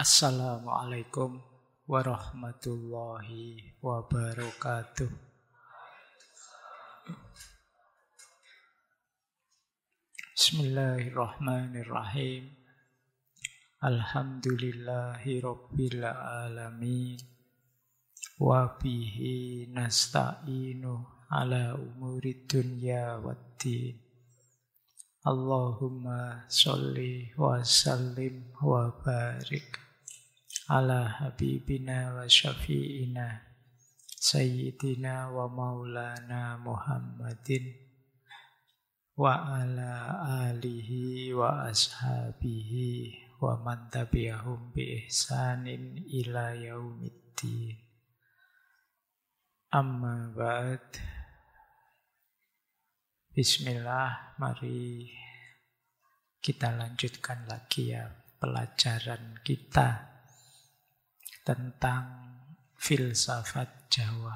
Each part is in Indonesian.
Assalamualaikum warahmatullahi wabarakatuh. Bismillahirrahmanirrahim. Alhamdulillahi rabbil alamin. Wa bihi nasta'inu ala umurid dunya waddin. Allahumma sholli wa sallim wa barik ala habibina wa syafi'ina sayyidina wa maulana Muhammadin wa ala alihi wa ashabihi wa man tabi'ahum bi ihsanin ila yaumiddin. Amma ba'd. Bismillah, mari kita lanjutkan lagi ya pelajaran kita tentang filsafat Jawa.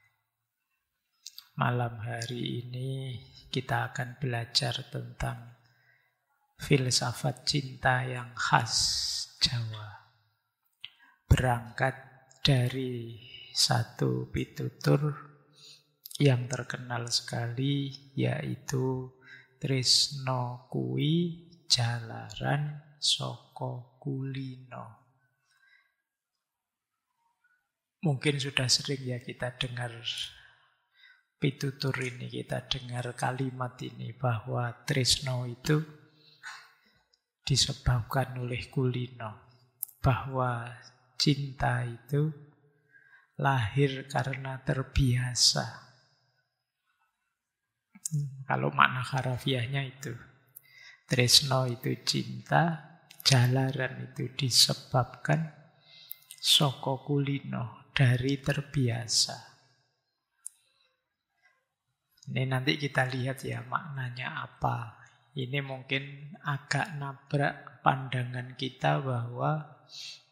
Malam hari ini kita akan belajar tentang filsafat cinta yang khas Jawa. Berangkat dari satu pitutur yang terkenal sekali, yaitu Tresna kuwi jalaran saka kulino. Mungkin sudah sering ya kita dengar pitutur ini, kita dengar kalimat ini bahwa tresno itu disebabkan oleh kulino, bahwa cinta itu lahir karena terbiasa. Kalau makna harafiahnya itu, tresno itu cinta, jalaran itu disebabkan saka kulino, dari terbiasa. Ini nanti kita lihat ya maknanya apa. Ini mungkin agak nabrak pandangan kita bahwa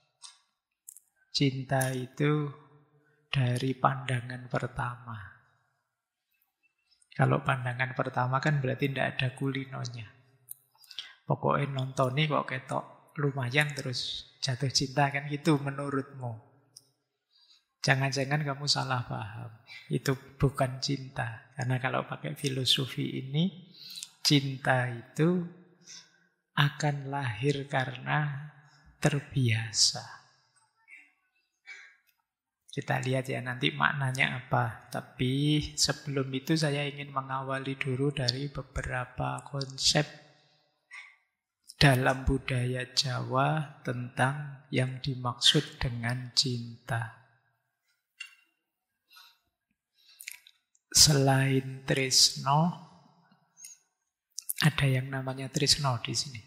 cinta itu dari pandangan pertama. Kalau pandangan pertama kan berarti tidak ada kulinonya. Pokoknya nonton nih kok ketok lumayan terus jatuh cinta kan gitu menurutmu. Jangan-jangan kamu salah paham. Itu bukan cinta. Karena kalau pakai filosofi ini, cinta itu akan lahir karena terbiasa. Kita lihat ya nanti maknanya apa. Tapi sebelum itu saya ingin mengawali dulu dari beberapa konsep dalam budaya Jawa tentang yang dimaksud dengan cinta. Selain tresno, ada yang namanya tresno di sini.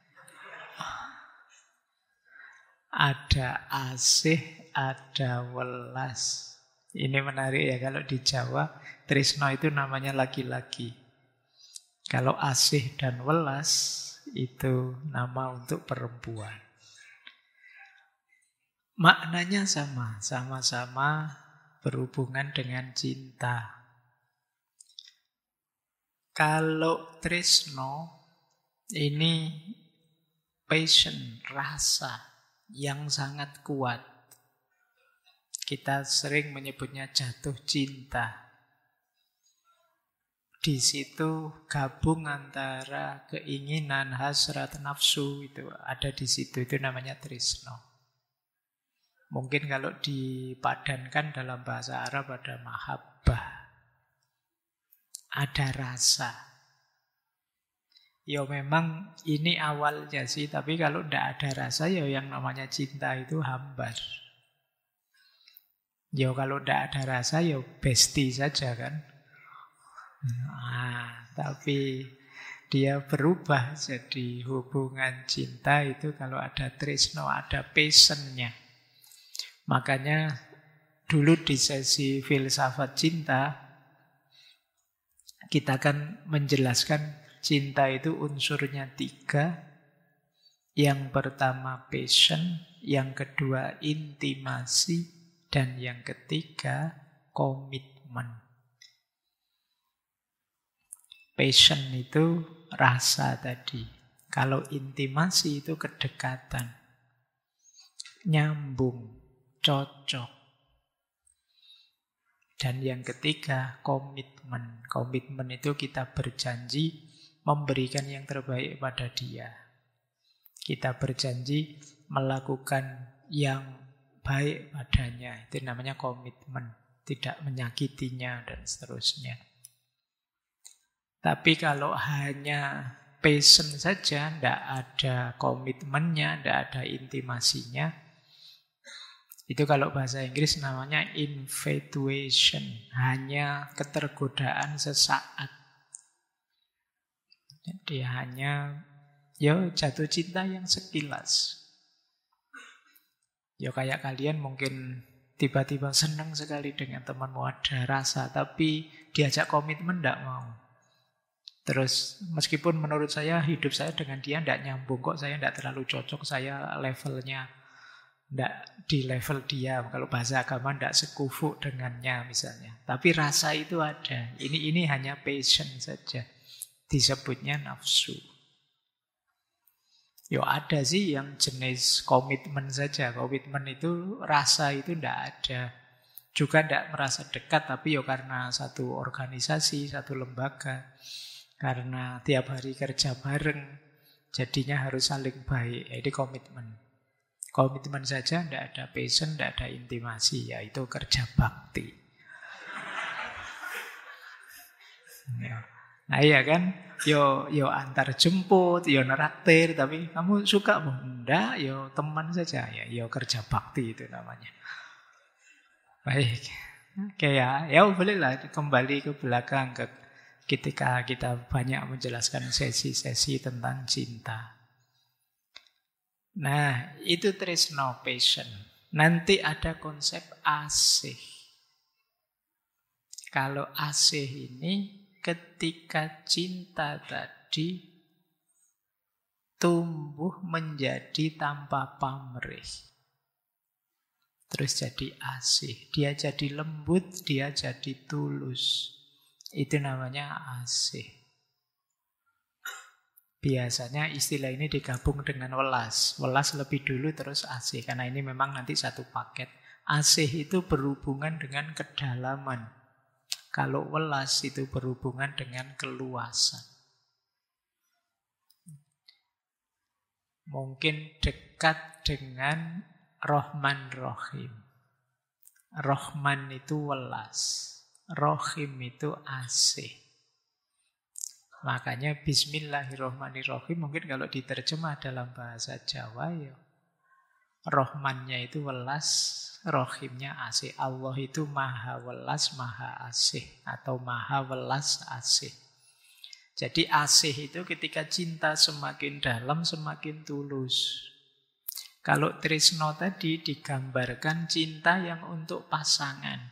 Ada asih, ada welas. Ini menarik ya, kalau di Jawa tresno itu namanya laki-laki. Kalau asih dan welas itu nama untuk perempuan. Maknanya sama-sama berhubungan dengan cinta. Kalau tresno ini passion, rasa yang sangat kuat. Kita sering menyebutnya jatuh cinta. Di situ gabung antara keinginan, hasrat, nafsu, itu ada di situ, itu namanya tresno. Mungkin kalau dipadankan dalam bahasa Arab ada mahabbah. Ada rasa. Ya memang ini awalnya sih, tapi kalau tidak ada rasa ya yang namanya cinta itu hambar. Ya kalau tidak ada rasa ya bestie saja kan. Tapi dia berubah jadi hubungan cinta itu kalau ada tresno, ada passionnya. Makanya dulu di sesi filsafat cinta kita akan menjelaskan cinta itu unsurnya 3. Yang pertama passion, yang kedua intimasi, dan yang ketiga komitmen. Passion itu rasa tadi. Kalau intimasi itu kedekatan. nyambung, cocok. Dan yang ketiga, komitmen. Komitmen itu kita berjanji memberikan yang terbaik pada dia. Kita berjanji melakukan yang baik padanya. Itu namanya komitmen. Tidak menyakitinya dan seterusnya. Tapi kalau hanya passion saja, tidak ada komitmennya, tidak ada intimasinya, itu kalau bahasa Inggris namanya infatuation. Hanya ketergodaan sesaat. Jadi hanya jatuh cinta yang sekilas. Kayak kalian mungkin tiba-tiba senang sekali dengan temanmu, ada rasa, tapi diajak komitmen tidak mau. Terus meskipun menurut saya hidup saya dengan dia tidak nyambung, kok saya tidak terlalu cocok, saya levelnya tidak di level dia. Kalau bahasa agama tidak sekufu dengannya misalnya. Tapi rasa itu ada. Ini hanya passion saja. Disebutnya nafsu. Ada sih yang jenis komitmen saja. Komitmen itu rasa itu tidak ada. Juga tidak merasa dekat, tapi karena satu organisasi, satu lembaga. Karena tiap hari kerja bareng, jadinya harus saling baik. Jadi komitmen. Komitmen saja, tidak ada passion, tidak ada intimasi. Yaitu kerja bakti. Nah iya kan? Yo antar jemput, yo neraktir, tapi kamu suka enggak? Yo teman saja, yo kerja bakti itu namanya. Baik, oke ya bolehlah kembali ke belakang ketika kita banyak menjelaskan sesi-sesi tentang cinta. Nah itu tresno, passion. Nanti ada konsep asih. Kalau asih ini ketika cinta tadi tumbuh menjadi tanpa pamrih. Terus jadi asih. Dia jadi lembut, dia jadi tulus. Itu namanya asih. Biasanya istilah ini digabung dengan welas. Welas lebih dulu terus asih. Karena ini memang nanti satu paket. Asih itu berhubungan dengan kedalaman. Kalau welas itu berhubungan dengan keluasan. Mungkin dekat dengan Rahman Rahim. Rahman itu welas. Rahim itu asih. Makanya Bismillahirrahmanirrahim mungkin kalau diterjemah dalam bahasa Jawa Rahmannya itu welas, Rahimnya asih. Allah itu maha welas, maha asih. Atau maha welas asih. Jadi asih itu ketika cinta semakin dalam, semakin tulus. Kalau tresno tadi digambarkan cinta yang untuk pasangan.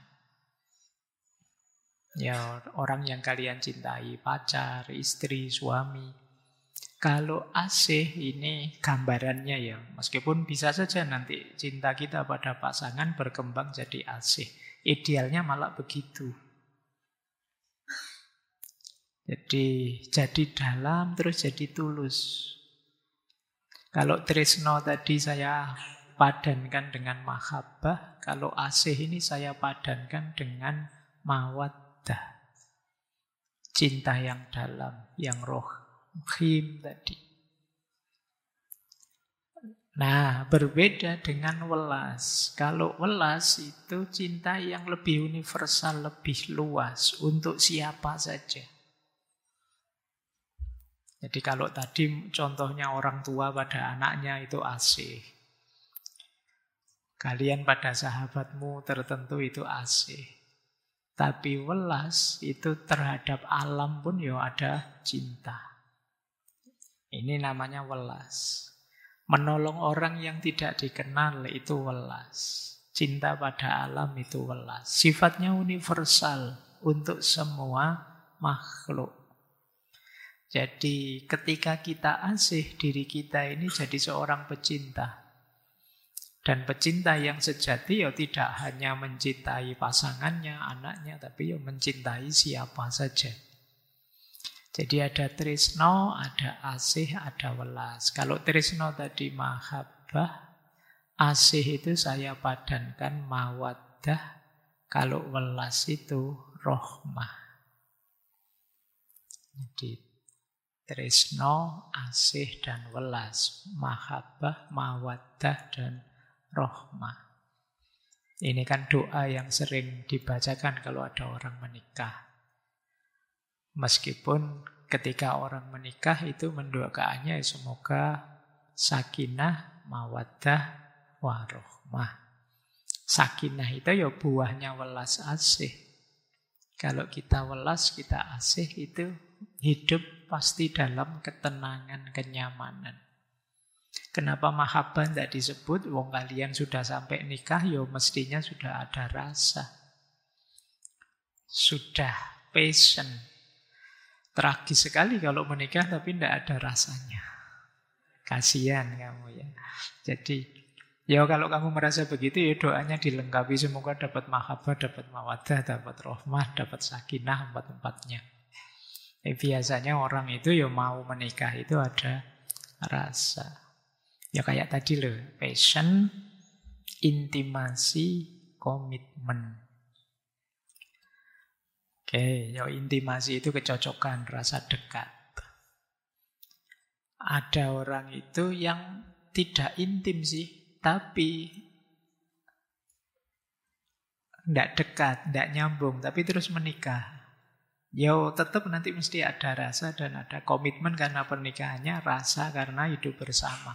Orang yang kalian cintai, pacar, istri, suami. Kalau asih ini gambarannya meskipun bisa saja nanti cinta kita pada pasangan berkembang jadi asih. Idealnya malah begitu. Jadi dalam terus jadi tulus. Kalau tresno tadi saya padankan dengan mahabbah, kalau asih ini saya padankan dengan mawaddah. Cinta yang dalam, yang rohim tadi. Nah, berbeda dengan welas. Kalau welas itu cinta yang lebih universal, lebih luas untuk siapa saja. Jadi kalau tadi contohnya orang tua pada anaknya itu asih. Kalian pada sahabatmu tertentu itu asih. Tapi welas itu terhadap alam pun ada cinta. Ini namanya welas. Menolong orang yang tidak dikenal itu welas. Cinta pada alam itu welas. Sifatnya universal untuk semua makhluk. Jadi ketika kita asih, diri kita ini jadi seorang pecinta. Dan pecinta yang sejati tidak hanya mencintai pasangannya, anaknya, tapi mencintai siapa saja. Jadi ada tresno, ada asih, ada welas. Kalau tresno tadi mahabbah, asih itu saya padankan mawaddah, kalau welas itu rohmah. Jadi tresno, asih, dan welas. Mahabbah, mawaddah, dan rohmah. Ini kan doa yang sering dibacakan kalau ada orang menikah. Meskipun ketika orang menikah itu mendoakannya semoga sakinah, mawaddah, warohmah. Sakinah itu ya buahnya welas asih. Kalau kita welas, kita asih, itu hidup pasti dalam ketenangan, kenyamanan. Kenapa mahabbah tidak disebut? Wong kalian sudah sampai nikah, ya mestinya sudah ada rasa. Sudah passion. Tragis sekali kalau menikah tapi tidak ada rasanya. Kasihan kamu ya. Jadi, ya kalau kamu merasa begitu, ya doanya dilengkapi. Semoga dapat mahabbah, dapat mawaddah, dapat rohmah, dapat sakinah, empat-empatnya. Biasanya orang itu ya mau menikah itu ada rasa. Ya kayak tadi loh, passion, intimasi, komitmen. Oke, ya intimasi itu kecocokan, rasa dekat. Ada orang itu yang tidak intim sih, tapi tidak dekat, tidak nyambung, tapi terus menikah. Ya tetap nanti mesti ada rasa dan ada komitmen karena pernikahannya, rasa karena hidup bersama.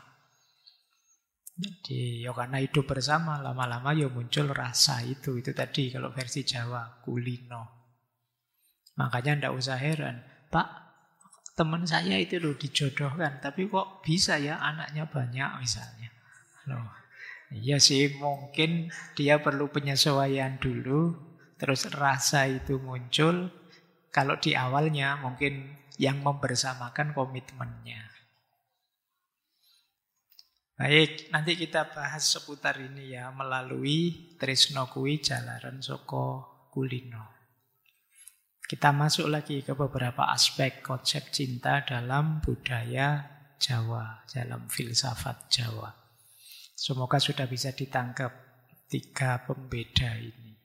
Jadi ya karena hidup bersama lama-lama ya muncul rasa itu tadi kalau versi Jawa kulino. Makanya ndak usah heran, Pak, teman saya itu loh dijodohkan, tapi kok bisa ya anaknya banyak misalnya. Loh, iya sih mungkin dia perlu penyesuaian dulu, terus rasa itu muncul. Kalau di awalnya mungkin yang membersamakan komitmennya. Baik, nanti kita bahas seputar ini ya, melalui tresno kuwi jalaran saka kulino. Kita masuk lagi ke beberapa aspek konsep cinta dalam budaya Jawa, dalam filsafat Jawa. Semoga sudah bisa ditangkap 3 pembeda ini.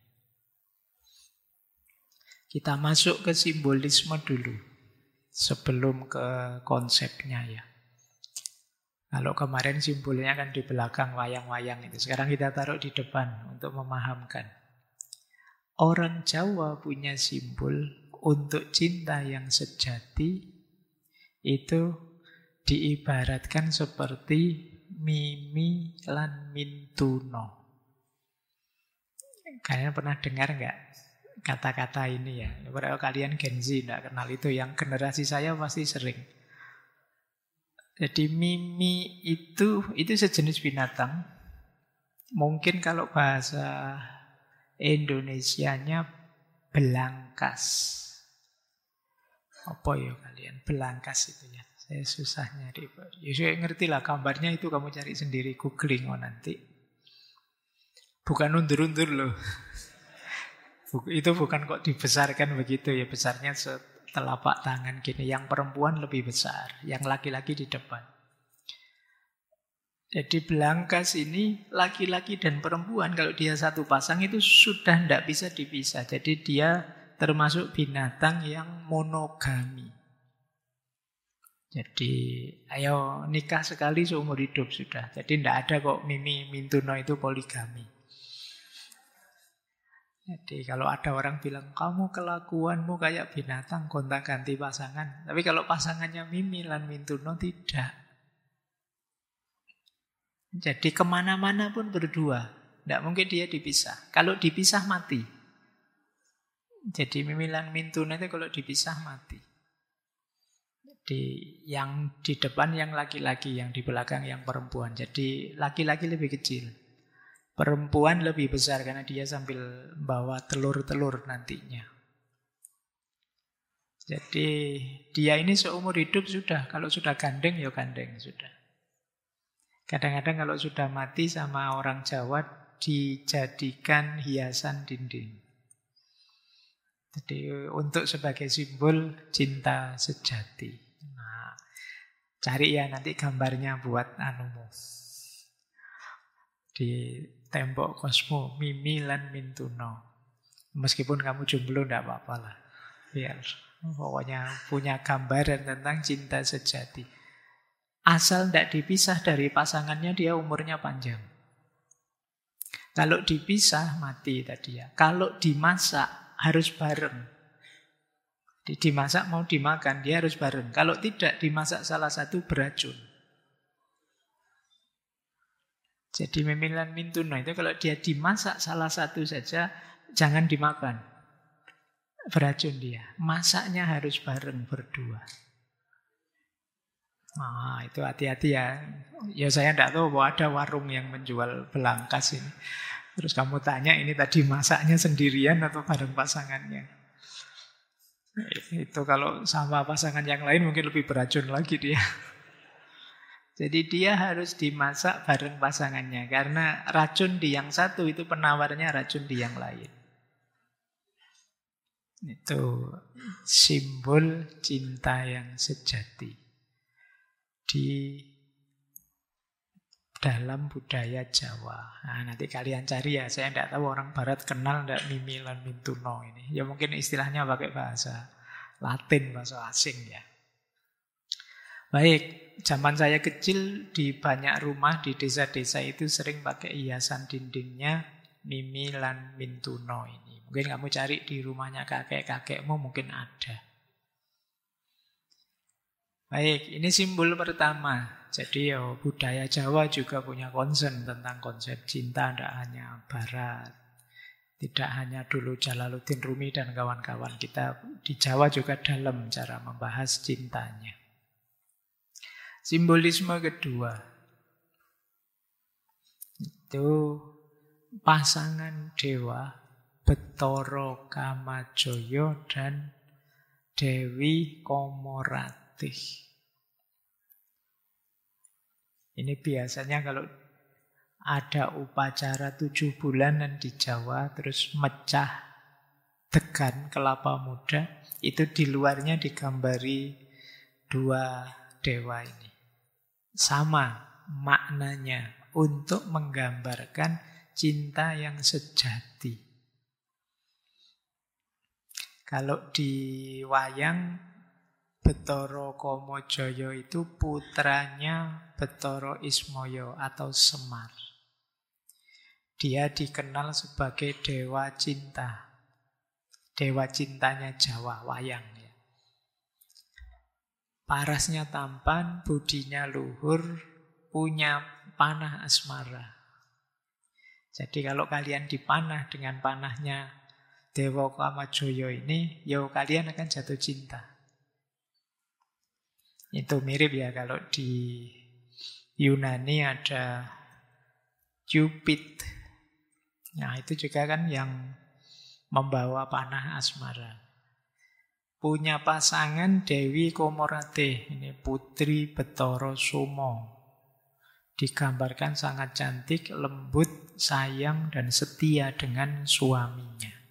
Kita masuk ke simbolisme dulu, sebelum ke konsepnya ya. Kalau kemarin simbolnya kan di belakang wayang-wayang itu. Sekarang kita taruh di depan untuk memahamkan. Orang Jawa punya simbol untuk cinta yang sejati itu diibaratkan seperti Mimi lan Mintuno. Kalian pernah dengar nggak kata-kata ini ya? Kalau kalian Gen Z nggak kenal itu, yang generasi saya pasti sering. Jadi mimi itu sejenis binatang. Mungkin kalau bahasa Indonesianya belangkas. Apa ya kalian? Belangkas itu ya. Saya susah nyari. Ya saya ngerti lah gambarnya itu, kamu cari sendiri, googling nanti. Bukan undur-undur loh. Itu bukan kok dibesarkan begitu ya. Besarnya telapak tangan gini. Yang perempuan lebih besar, yang laki-laki di depan. Jadi belangkas ini laki-laki dan perempuan kalau dia satu pasang itu sudah tidak bisa dipisah. Jadi dia termasuk binatang yang monogami. Jadi ayo nikah sekali seumur hidup sudah. Jadi tidak ada kok Mimi Mintuno itu poligami. Jadi kalau ada orang bilang, kamu kelakuanmu kayak binatang, gonta-ganti pasangan. Tapi kalau pasangannya Mimi lan Mintuno, tidak. Jadi kemana-mana pun berdua. Tidak mungkin dia dipisah. Kalau dipisah mati. Jadi Mimi lan Mintuno itu kalau dipisah mati. Jadi yang di depan yang laki-laki, yang di belakang yang perempuan. Jadi laki-laki lebih kecil. Perempuan lebih besar karena dia sambil bawa telur-telur nantinya. Jadi dia ini seumur hidup sudah. Kalau sudah gandeng ya gandeng sudah. Kadang-kadang kalau sudah mati sama orang Jawa dijadikan hiasan dinding. Jadi untuk sebagai simbol cinta sejati. Nah, cari ya nanti gambarnya buat anumu. di tembok kosmu, Mimi lan Mintuno. Meskipun kamu jomblo tidak apa-apa lah. Biar pokoknya punya gambaran tentang cinta sejati. Asal tidak dipisah dari pasangannya, dia umurnya panjang. Kalau dipisah, mati tadi ya. Kalau dimasak, harus bareng. Dimasak mau dimakan, dia harus bareng. Kalau tidak dimasak salah satu, beracun. Jadi Mimilan Mintuno itu kalau dia dimasak salah satu saja, jangan dimakan. Beracun dia. Masaknya harus bareng berdua. Nah, itu hati-hati ya. Ya saya tidak tahu bahwa ada warung yang menjual belangkas ini. Terus kamu tanya ini tadi masaknya sendirian atau bareng pasangannya. Itu kalau sama pasangan yang lain mungkin lebih beracun lagi dia. Jadi dia harus dimasak bareng pasangannya. Karena racun di yang satu itu penawarnya racun di yang lain. Itu simbol cinta yang sejati di dalam budaya Jawa. Nah, nanti kalian cari ya. Saya tidak tahu orang Barat kenal tidak Mimi lan Mintuno ini. Ya mungkin istilahnya pakai bahasa Latin, bahasa asing ya. Baik, zaman saya kecil di banyak rumah di desa-desa itu sering pakai hiasan dindingnya Mimi lan Mintuno ini. Mungkin kamu cari di rumahnya kakek-kakekmu mungkin ada. Baik, ini simbol pertama. Jadi budaya Jawa juga punya concern tentang konsep cinta, tidak hanya Barat. Tidak hanya dulu Jalaluddin Rumi dan kawan-kawan kita. Di Jawa juga dalam cara membahas cintanya. Simbolisme kedua. Itu pasangan dewa Bathara Kamajaya dan Dewi Komorati. Ini biasanya kalau ada upacara 7 bulanan di Jawa, terus mecah degan kelapa muda, itu di luarnya digambari dua dewa ini. Sama maknanya untuk menggambarkan cinta yang sejati. Kalau di wayang Bathara Kamajaya itu putranya Bathara Ismaya atau Semar. Dia dikenal sebagai dewa cinta. Dewa cintanya Jawa, wayang ya. Parasnya tampan, budinya luhur, punya panah asmara. Jadi kalau kalian dipanah dengan panahnya Dewa Kamajaya ini, ya kalian akan jatuh cinta. Itu mirip ya kalau di Yunani ada Cupid. Nah itu juga kan yang membawa panah asmara. Punya pasangan Dewi Komorati. Ini putri Bathara Soma. Digambarkan sangat cantik, lembut, sayang, dan setia dengan suaminya.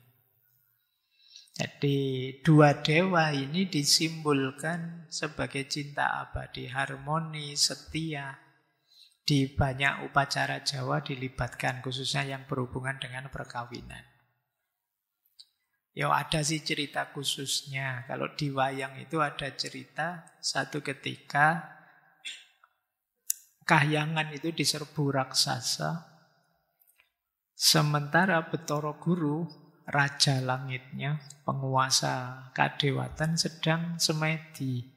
Jadi dua dewa ini disimbolkan sebagai cinta abadi, harmoni, setia. Di banyak upacara Jawa dilibatkan, khususnya yang berhubungan dengan perkawinan. Ya ada sih cerita khususnya. Kalau di wayang itu ada cerita satu ketika Kahyangan itu diserbu raksasa. Sementara Bathara Guru, raja langitnya, penguasa kadewatan sedang semedi.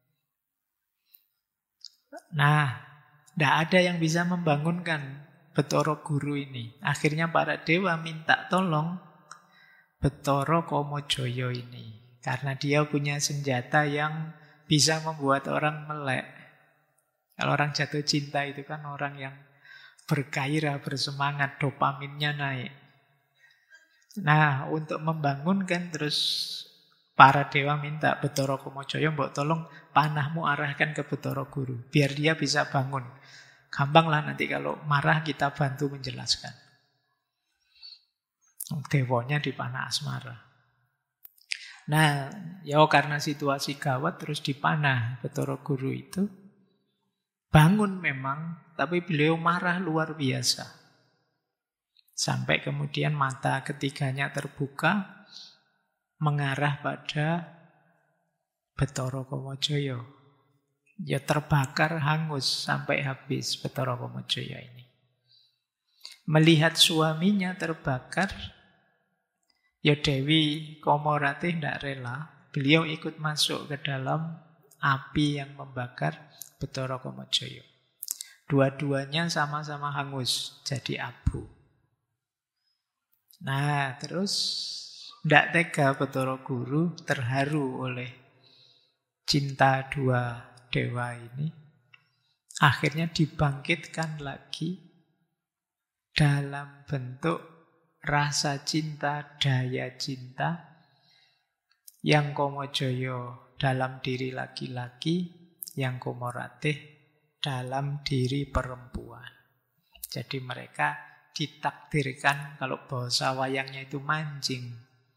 Nah, tidak ada yang bisa membangunkan Bathara Guru ini. Akhirnya para dewa minta tolong Bathara Kamajaya ini. Karena dia punya senjata yang bisa membuat orang melek. Kalau orang jatuh cinta itu kan orang yang bergairah, bersemangat, dopaminnya naik. Nah, untuk membangunkan terus para dewa minta Bathara Kamajaya, mbok tolong panahmu arahkan ke Bathara Guru, biar dia bisa bangun. Gampanglah nanti kalau marah kita bantu menjelaskan. Dewanya dipanah asmara. Nah, ya karena situasi gawat terus dipanah Bathara Guru itu. Bangun memang, tapi beliau marah luar biasa. Sampai kemudian mata ketiganya terbuka, mengarah pada Bathara Kamajaya. Ya terbakar, hangus sampai habis Bathara Kamajaya ini. Melihat suaminya terbakar, ya Dewi Komaratih tidak rela. Beliau ikut masuk ke dalam api yang membakar Bathara Kamajaya. Dua-duanya sama-sama hangus, jadi abu. Nah, terus tidak tega Bathara Guru, terharu oleh cinta dua dewa ini. Akhirnya dibangkitkan lagi dalam bentuk rasa cinta, daya cinta, yang Kamajaya dalam diri laki-laki, yang Komaratih dalam diri perempuan. Jadi mereka ditakdirkan, kalau bahasa wayangnya itu mancing.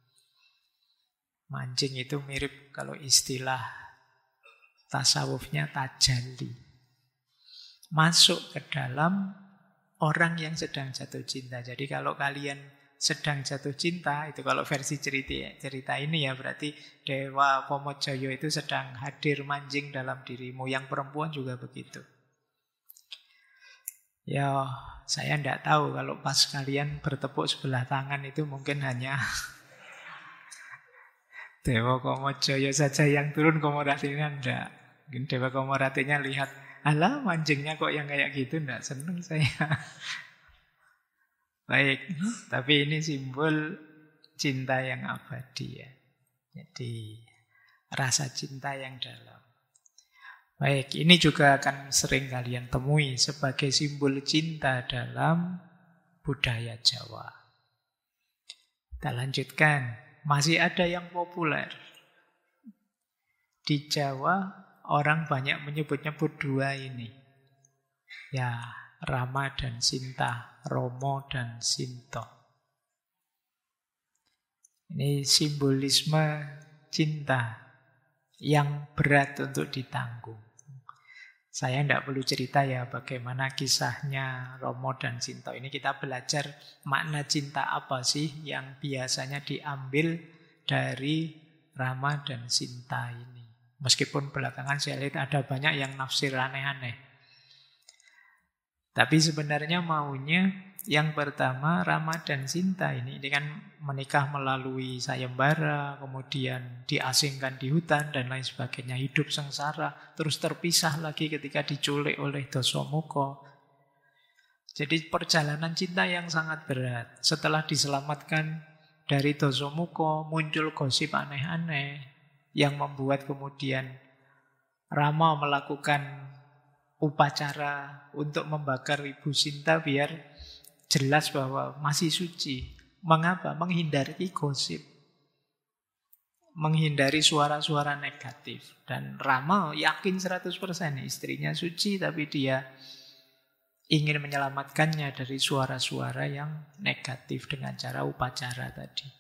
Mancing itu mirip kalau istilah tasawufnya tajalli. Masuk ke dalam orang yang sedang jatuh cinta. Jadi kalau kalian sedang jatuh cinta, itu kalau versi cerita ini ya, berarti Dewa Kamajaya itu sedang hadir mancing dalam dirimu. Yang perempuan juga begitu. Ya, saya tidak tahu kalau pas kalian bertepuk sebelah tangan itu mungkin hanya Dewa Kamajaya saja yang turun, Komaratihnya tidak. Mungkin Dewa Komaratihnya lihat, alah mancingnya kok yang kayak gitu, tidak senang saya. Baik, tapi ini simbol cinta yang abadi ya. Jadi rasa cinta yang dalam. Baik, ini juga akan sering kalian temui sebagai simbol cinta dalam budaya Jawa. Kita lanjutkan, masih ada yang populer. Di Jawa orang banyak menyebut-nyebut dua ini. Ya, Rama dan Sinta, Romo dan Sinto. Ini simbolisme cinta yang berat untuk ditanggung. Saya tidak perlu cerita ya bagaimana kisahnya Romo dan Sinto. Ini kita belajar makna cinta apa sih yang biasanya diambil dari Rama dan Sinta ini. Meskipun belakangan saya lihat ada banyak yang nafsir aneh-aneh. Tapi sebenarnya maunya yang pertama, Rama dan Sinta ini kan menikah melalui sayembara, kemudian diasingkan di hutan dan lain sebagainya, hidup sengsara, terus terpisah lagi ketika diculik oleh Dasamuka. Jadi perjalanan cinta yang sangat berat. Setelah diselamatkan dari Dasamuka, muncul gosip aneh-aneh yang membuat kemudian Rama melakukan upacara untuk membakar Ibu Sinta biar jelas bahwa masih suci. Mengapa? Menghindari gosip. Menghindari suara-suara negatif. Dan Rama yakin 100% istrinya suci, tapi dia ingin menyelamatkannya dari suara-suara yang negatif dengan cara upacara tadi.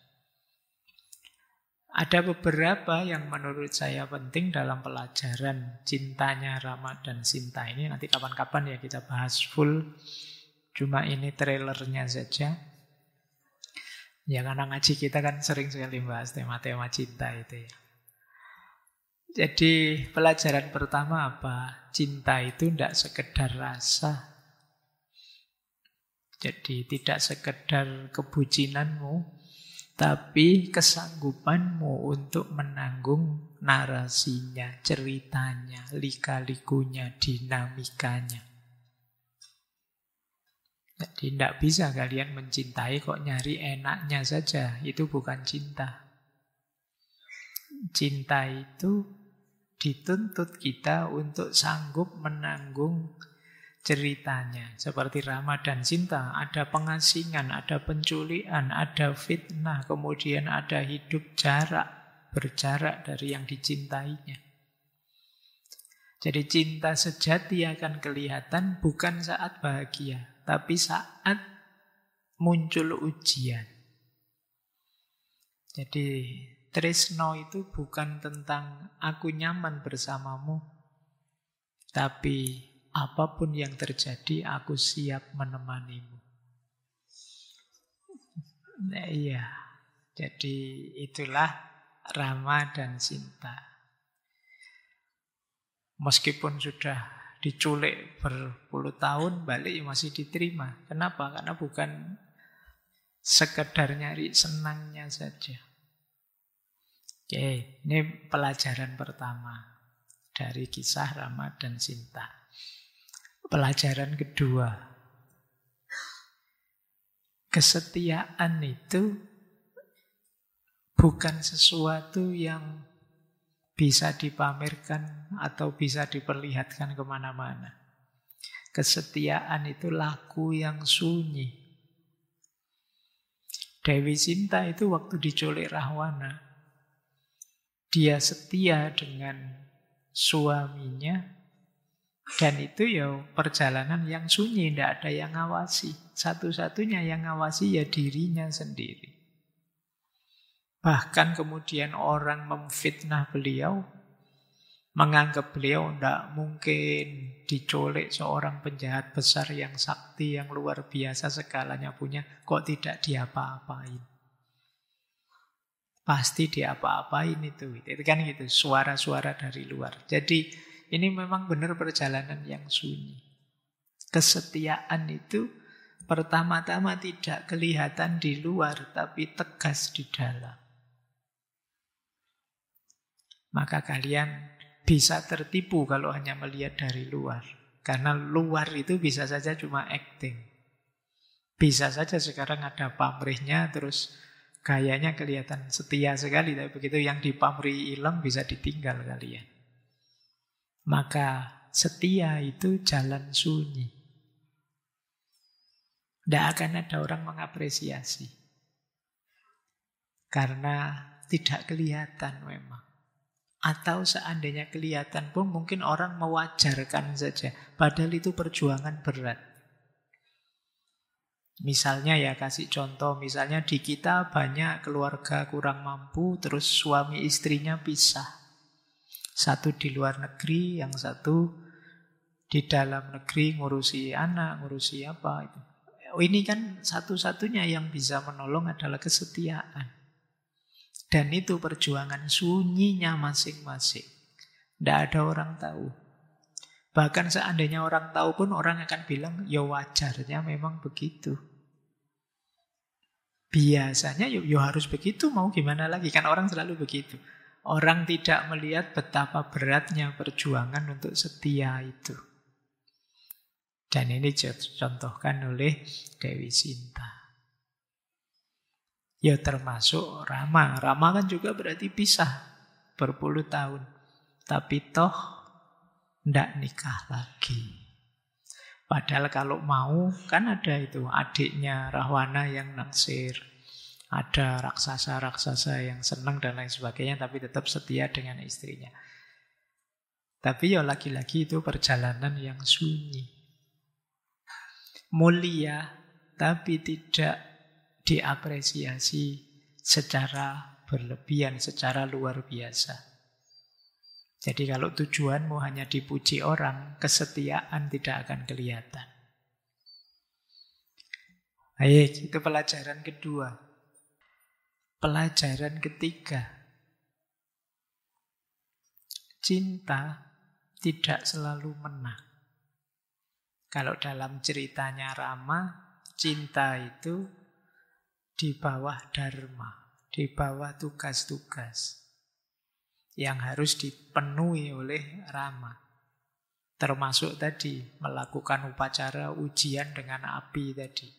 Ada beberapa yang menurut saya penting dalam pelajaran cintanya Rama dan Sinta ini. Nanti kapan-kapan ya kita bahas full. Cuma ini trailernya saja. Ya karena ngaji kita kan sering sekali bahas tema-tema cinta itu ya. Jadi pelajaran pertama apa? Cinta itu tidak sekedar rasa. Jadi tidak sekedar kebucinanmu, tapi kesanggupanmu untuk menanggung narasinya, ceritanya, lika-likunya, dinamikanya. Jadi tidak bisa kalian mencintai kok nyari enaknya saja. Itu bukan cinta. Cinta itu dituntut kita untuk sanggup menanggung ceritanya. Seperti Rama dan Sinta, ada pengasingan, ada penculikan, ada fitnah, kemudian ada hidup berjarak dari yang dicintainya. Jadi cinta sejati akan kelihatan bukan saat bahagia, tapi saat muncul ujian. Jadi tresno itu bukan tentang aku nyaman bersamamu, tapi apapun yang terjadi aku siap menemanimu. Nah, iya. Jadi itulah Rama dan Sinta. Meskipun sudah diculik berpuluh tahun, balik masih diterima. Kenapa? Karena bukan sekedar nyari senangnya saja. Oke, ini pelajaran pertama dari kisah Rama dan Sinta. Pelajaran kedua, kesetiaan itu bukan sesuatu yang bisa dipamerkan atau bisa diperlihatkan kemana-mana. Kesetiaan itu laku yang sunyi. Dewi Sinta itu waktu diculik Rahwana, dia setia dengan suaminya, dan itu ya perjalanan yang sunyi, tidak ada yang ngawasi. Satu-satunya yang ngawasi ya dirinya sendiri. Bahkan kemudian orang memfitnah beliau, menganggap beliau tidak mungkin diculik seorang penjahat besar yang sakti, yang luar biasa segalanya punya, kok tidak diapa-apain. Pasti diapa-apain itu kan gitu, suara-suara dari luar. Jadi ini memang benar perjalanan yang sunyi. Kesetiaan itu pertama-tama tidak kelihatan di luar, tapi tegas di dalam. Maka kalian bisa tertipu kalau hanya melihat dari luar. Karena luar itu bisa saja cuma acting. Bisa saja sekarang ada pamrihnya, terus gayanya kelihatan setia sekali, tapi begitu yang dipamrih hilang bisa ditinggal kalian. Maka setia itu jalan sunyi. Tidak akan ada orang mengapresiasi. Karena tidak kelihatan memang. Atau seandainya kelihatan pun mungkin orang mewajarkan saja. Padahal itu perjuangan berat. Misalnya ya kasih contoh, misalnya di kita banyak keluarga kurang mampu, terus suami istrinya pisah. Satu di luar negeri, yang satu di dalam negeri ngurusi anak, ngurusi apa itu. Ini kan satu-satunya yang bisa menolong adalah kesetiaan. Dan itu perjuangan sunyinya masing-masing. Tidak ada orang tahu. Bahkan seandainya orang tahu pun orang akan bilang, ya wajarnya memang begitu. Biasanya ya harus begitu, mau gimana lagi. Kan orang selalu begitu. Orang tidak melihat betapa beratnya perjuangan untuk setia itu. Dan ini dicontohkan oleh Dewi Sinta. Ya termasuk Rama. Rama kan juga berarti pisah berpuluh tahun. Tapi toh tidak nikah lagi. Padahal kalau mau kan ada itu adiknya Rahwana yang naksir. Ada raksasa-raksasa yang senang dan lain sebagainya, tapi tetap setia dengan istrinya. Tapi ya lagi-lagi itu perjalanan yang sunyi. Mulia, tapi tidak diapresiasi secara berlebihan, secara luar biasa. Jadi kalau tujuanmu hanya dipuji orang, kesetiaan tidak akan kelihatan. Baik, itu pelajaran kedua. Pelajaran ketiga. Cinta tidak selalu menang. Kalau dalam ceritanya Rama, cinta itu di bawah dharma, di bawah tugas-tugas yang harus dipenuhi oleh Rama. Termasuk tadi melakukan upacara ujian dengan api tadi.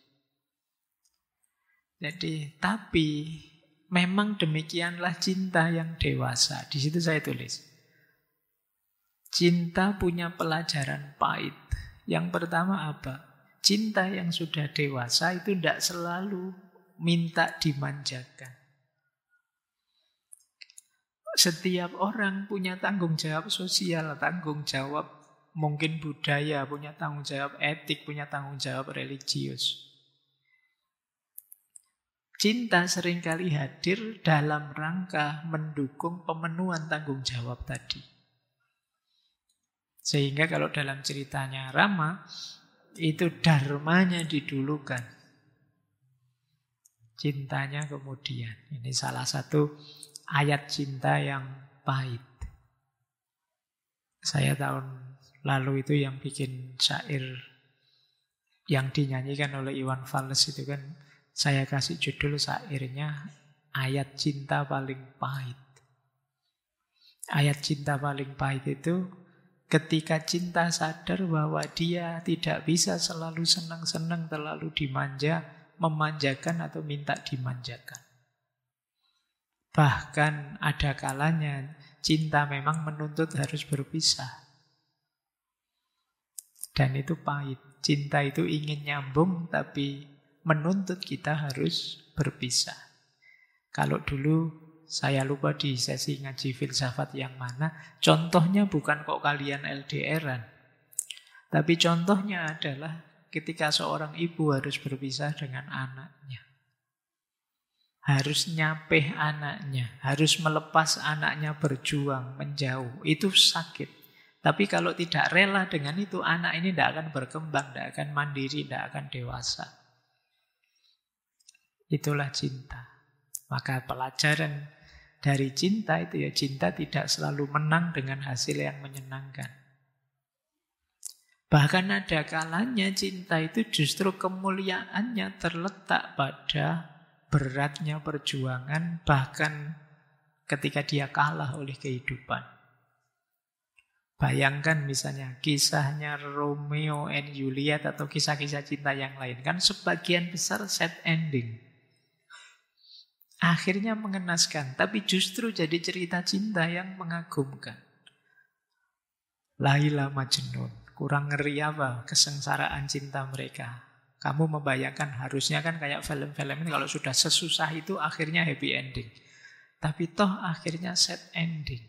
Jadi, tapi memang demikianlah cinta yang dewasa. Di situ saya tulis. Cinta punya pelajaran pahit. Yang pertama apa? Cinta yang sudah dewasa itu tidak selalu minta dimanjakan. Setiap orang punya tanggung jawab sosial, tanggung jawab mungkin budaya, punya tanggung jawab etik, punya tanggung jawab religius. Cinta seringkali hadir dalam rangka mendukung pemenuhan tanggung jawab tadi. Sehingga kalau dalam ceritanya Rama, itu dharmanya didulukan. cintanya kemudian. Ini salah satu ayat cinta yang pahit. Saya tahun lalu itu yang bikin syair yang dinyanyikan oleh Iwan Fals itu kan, saya kasih judul syairnya Ayat Cinta Paling Pahit. Ayat cinta paling pahit itu ketika cinta sadar bahwa dia tidak bisa selalu senang-senang, terlalu dimanja, memanjakan atau minta dimanjakan. Bahkan ada kalanya cinta memang menuntut harus berpisah. Dan itu pahit. Cinta itu ingin nyambung tapi menuntut kita harus berpisah. Kalau dulu saya lupa di sesi ngaji filsafat yang mana, contohnya bukan kok kalian LDR-an. Tapi contohnya adalah ketika seorang ibu harus berpisah dengan anaknya. Harus nyapeh anaknya, harus melepas anaknya berjuang, menjauh. Itu sakit. Tapi kalau tidak rela dengan itu, anak ini tidak akan berkembang, tidak akan mandiri, tidak akan dewasa. Itulah cinta. Maka pelajaran dari cinta itu ya, cinta tidak selalu menang dengan hasil yang menyenangkan. Bahkan ada kalanya cinta itu justru kemuliaannya terletak pada beratnya perjuangan, bahkan ketika dia kalah oleh kehidupan. Bayangkan misalnya kisahnya Romeo and Juliet atau kisah-kisah cinta yang lain. Kan sebagian besar sad ending. Akhirnya mengenaskan, tapi justru jadi cerita cinta yang mengagumkan. Laila Majnun, kurang ngeri apa kesengsaraan cinta mereka. Kamu membayangkan harusnya kan kayak film-film ini kalau sudah sesusah itu akhirnya happy ending. Tapi toh akhirnya sad ending.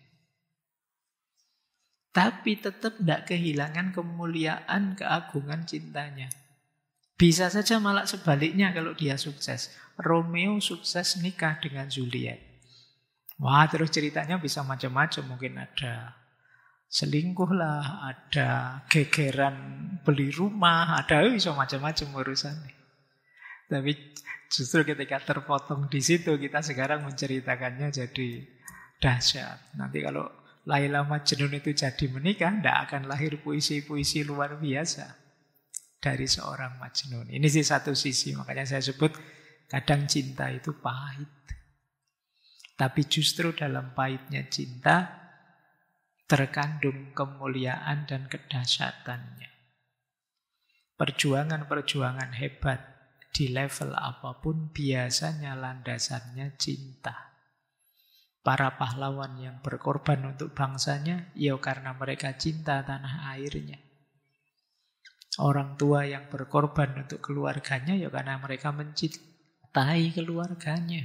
Tapi tetap tidak kehilangan kemuliaan, keagungan cintanya. Bisa saja malah sebaliknya kalau dia sukses. Romeo sukses nikah dengan Juliet. Wah, terus ceritanya bisa macam-macam. Mungkin ada selingkuh lah, ada gegeran beli rumah, ada bisa macam-macam urusannya. Tapi justru ketika terpotong di situ, kita sekarang menceritakannya jadi dahsyat. Nanti kalau Laila Majnun itu jadi menikah, tidak akan lahir puisi-puisi luar biasa dari seorang Majnun. Ini sih satu sisi, makanya saya sebut kadang cinta itu pahit. Tapi justru dalam pahitnya cinta terkandung kemuliaan dan kedahsyatannya. Perjuangan-perjuangan hebat di level apapun biasanya landasannya cinta. Para pahlawan yang berkorban untuk bangsanya, ya karena mereka cinta tanah airnya. Orang tua yang berkorban untuk keluarganya, ya karena mereka mencintai keluarganya.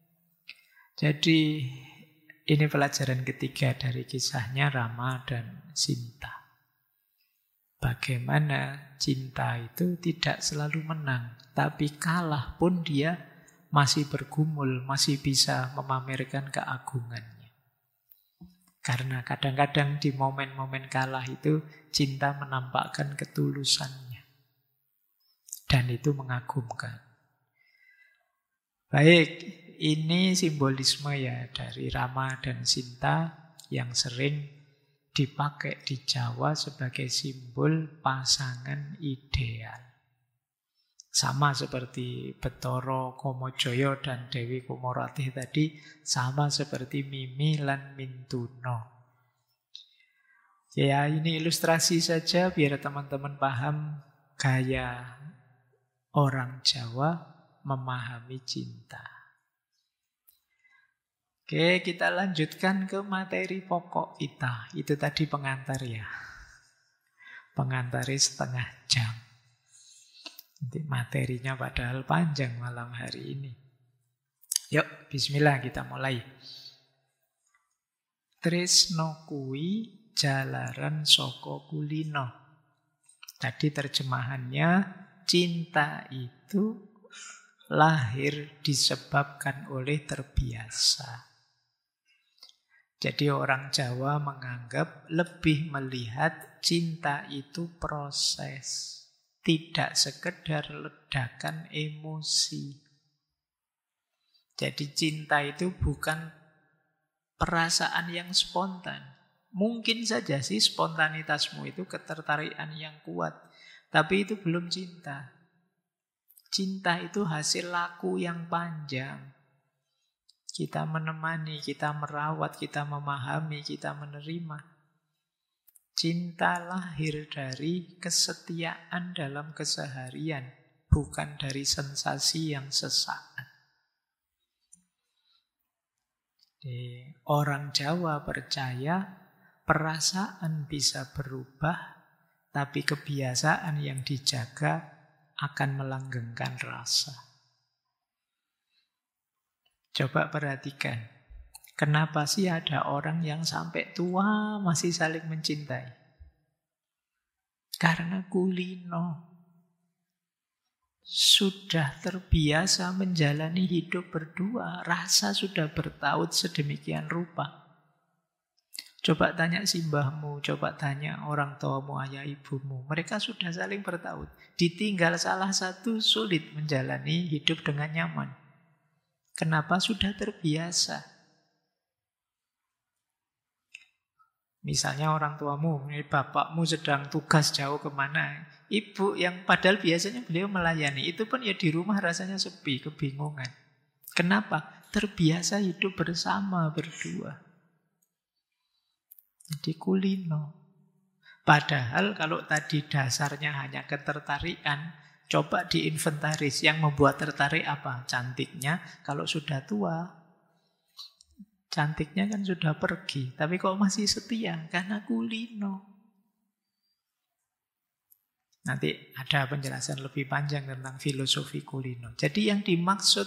Jadi ini pelajaran ketiga dari kisahnya Rama dan Sinta. Bagaimana cinta itu tidak selalu menang, tapi kalah pun dia masih bergumul, masih bisa memamerkan keagungannya. Karena kadang-kadang di momen-momen kalah itu cinta menampakkan ketulusannya. Dan itu mengagumkan. Baik, ini simbolisme ya dari Rama dan Sinta yang sering dipakai di Jawa sebagai simbol pasangan ideal. Sama seperti Betara Kamajaya dan Dewi Kumaratih tadi, sama seperti Mimi lan Mintuna. Ya, ini ilustrasi saja biar teman-teman paham gaya orang Jawa memahami cinta. Oke, kita lanjutkan ke materi pokok kita. Itu tadi pengantar ya. Pengantarnya setengah jam. Nanti materinya padahal panjang malam hari ini. Yuk, bismillah kita mulai. Tresno kuwi jalaran saka kulino. Tadi terjemahannya, cinta itu lahir disebabkan oleh terbiasa. Jadi orang Jawa menganggap lebih melihat cinta itu proses. Tidak sekedar ledakan emosi. Jadi cinta itu bukan perasaan yang spontan. Mungkin saja sih spontanitasmu itu ketertarikan yang kuat. Tapi itu belum cinta. Cinta itu hasil laku yang panjang. Kita menemani, kita merawat, kita memahami, kita menerima. Cinta lahir dari kesetiaan dalam keseharian, bukan dari sensasi yang sesaat. Orang Jawa percaya perasaan bisa berubah, tapi kebiasaan yang dijaga akan melanggengkan rasa. Coba perhatikan, kenapa sih ada orang yang sampai tua masih saling mencintai? Karena kulino. Sudah terbiasa menjalani hidup berdua, rasa sudah bertaut sedemikian rupa. Coba tanya simbahmu, coba tanya orang tuamu, ayah ibumu. Mereka sudah saling bertaut. Ditinggal salah satu sulit menjalani hidup dengan nyaman. Kenapa? Sudah terbiasa. Misalnya orang tuamu, bapakmu sedang tugas jauh kemana. Ibu yang padahal biasanya beliau melayani, itu pun ya di rumah rasanya sepi, kebingungan. Kenapa? Terbiasa hidup bersama, berdua. Jadi kulino. Padahal kalau tadi dasarnya hanya ketertarikan, coba diinventaris. Yang membuat tertarik apa? Cantiknya. Kalau sudah tua, cantiknya kan sudah pergi. Tapi kok masih setia? Karena kulino. Nanti ada penjelasan lebih panjang tentang filosofi kulino. Jadi yang dimaksud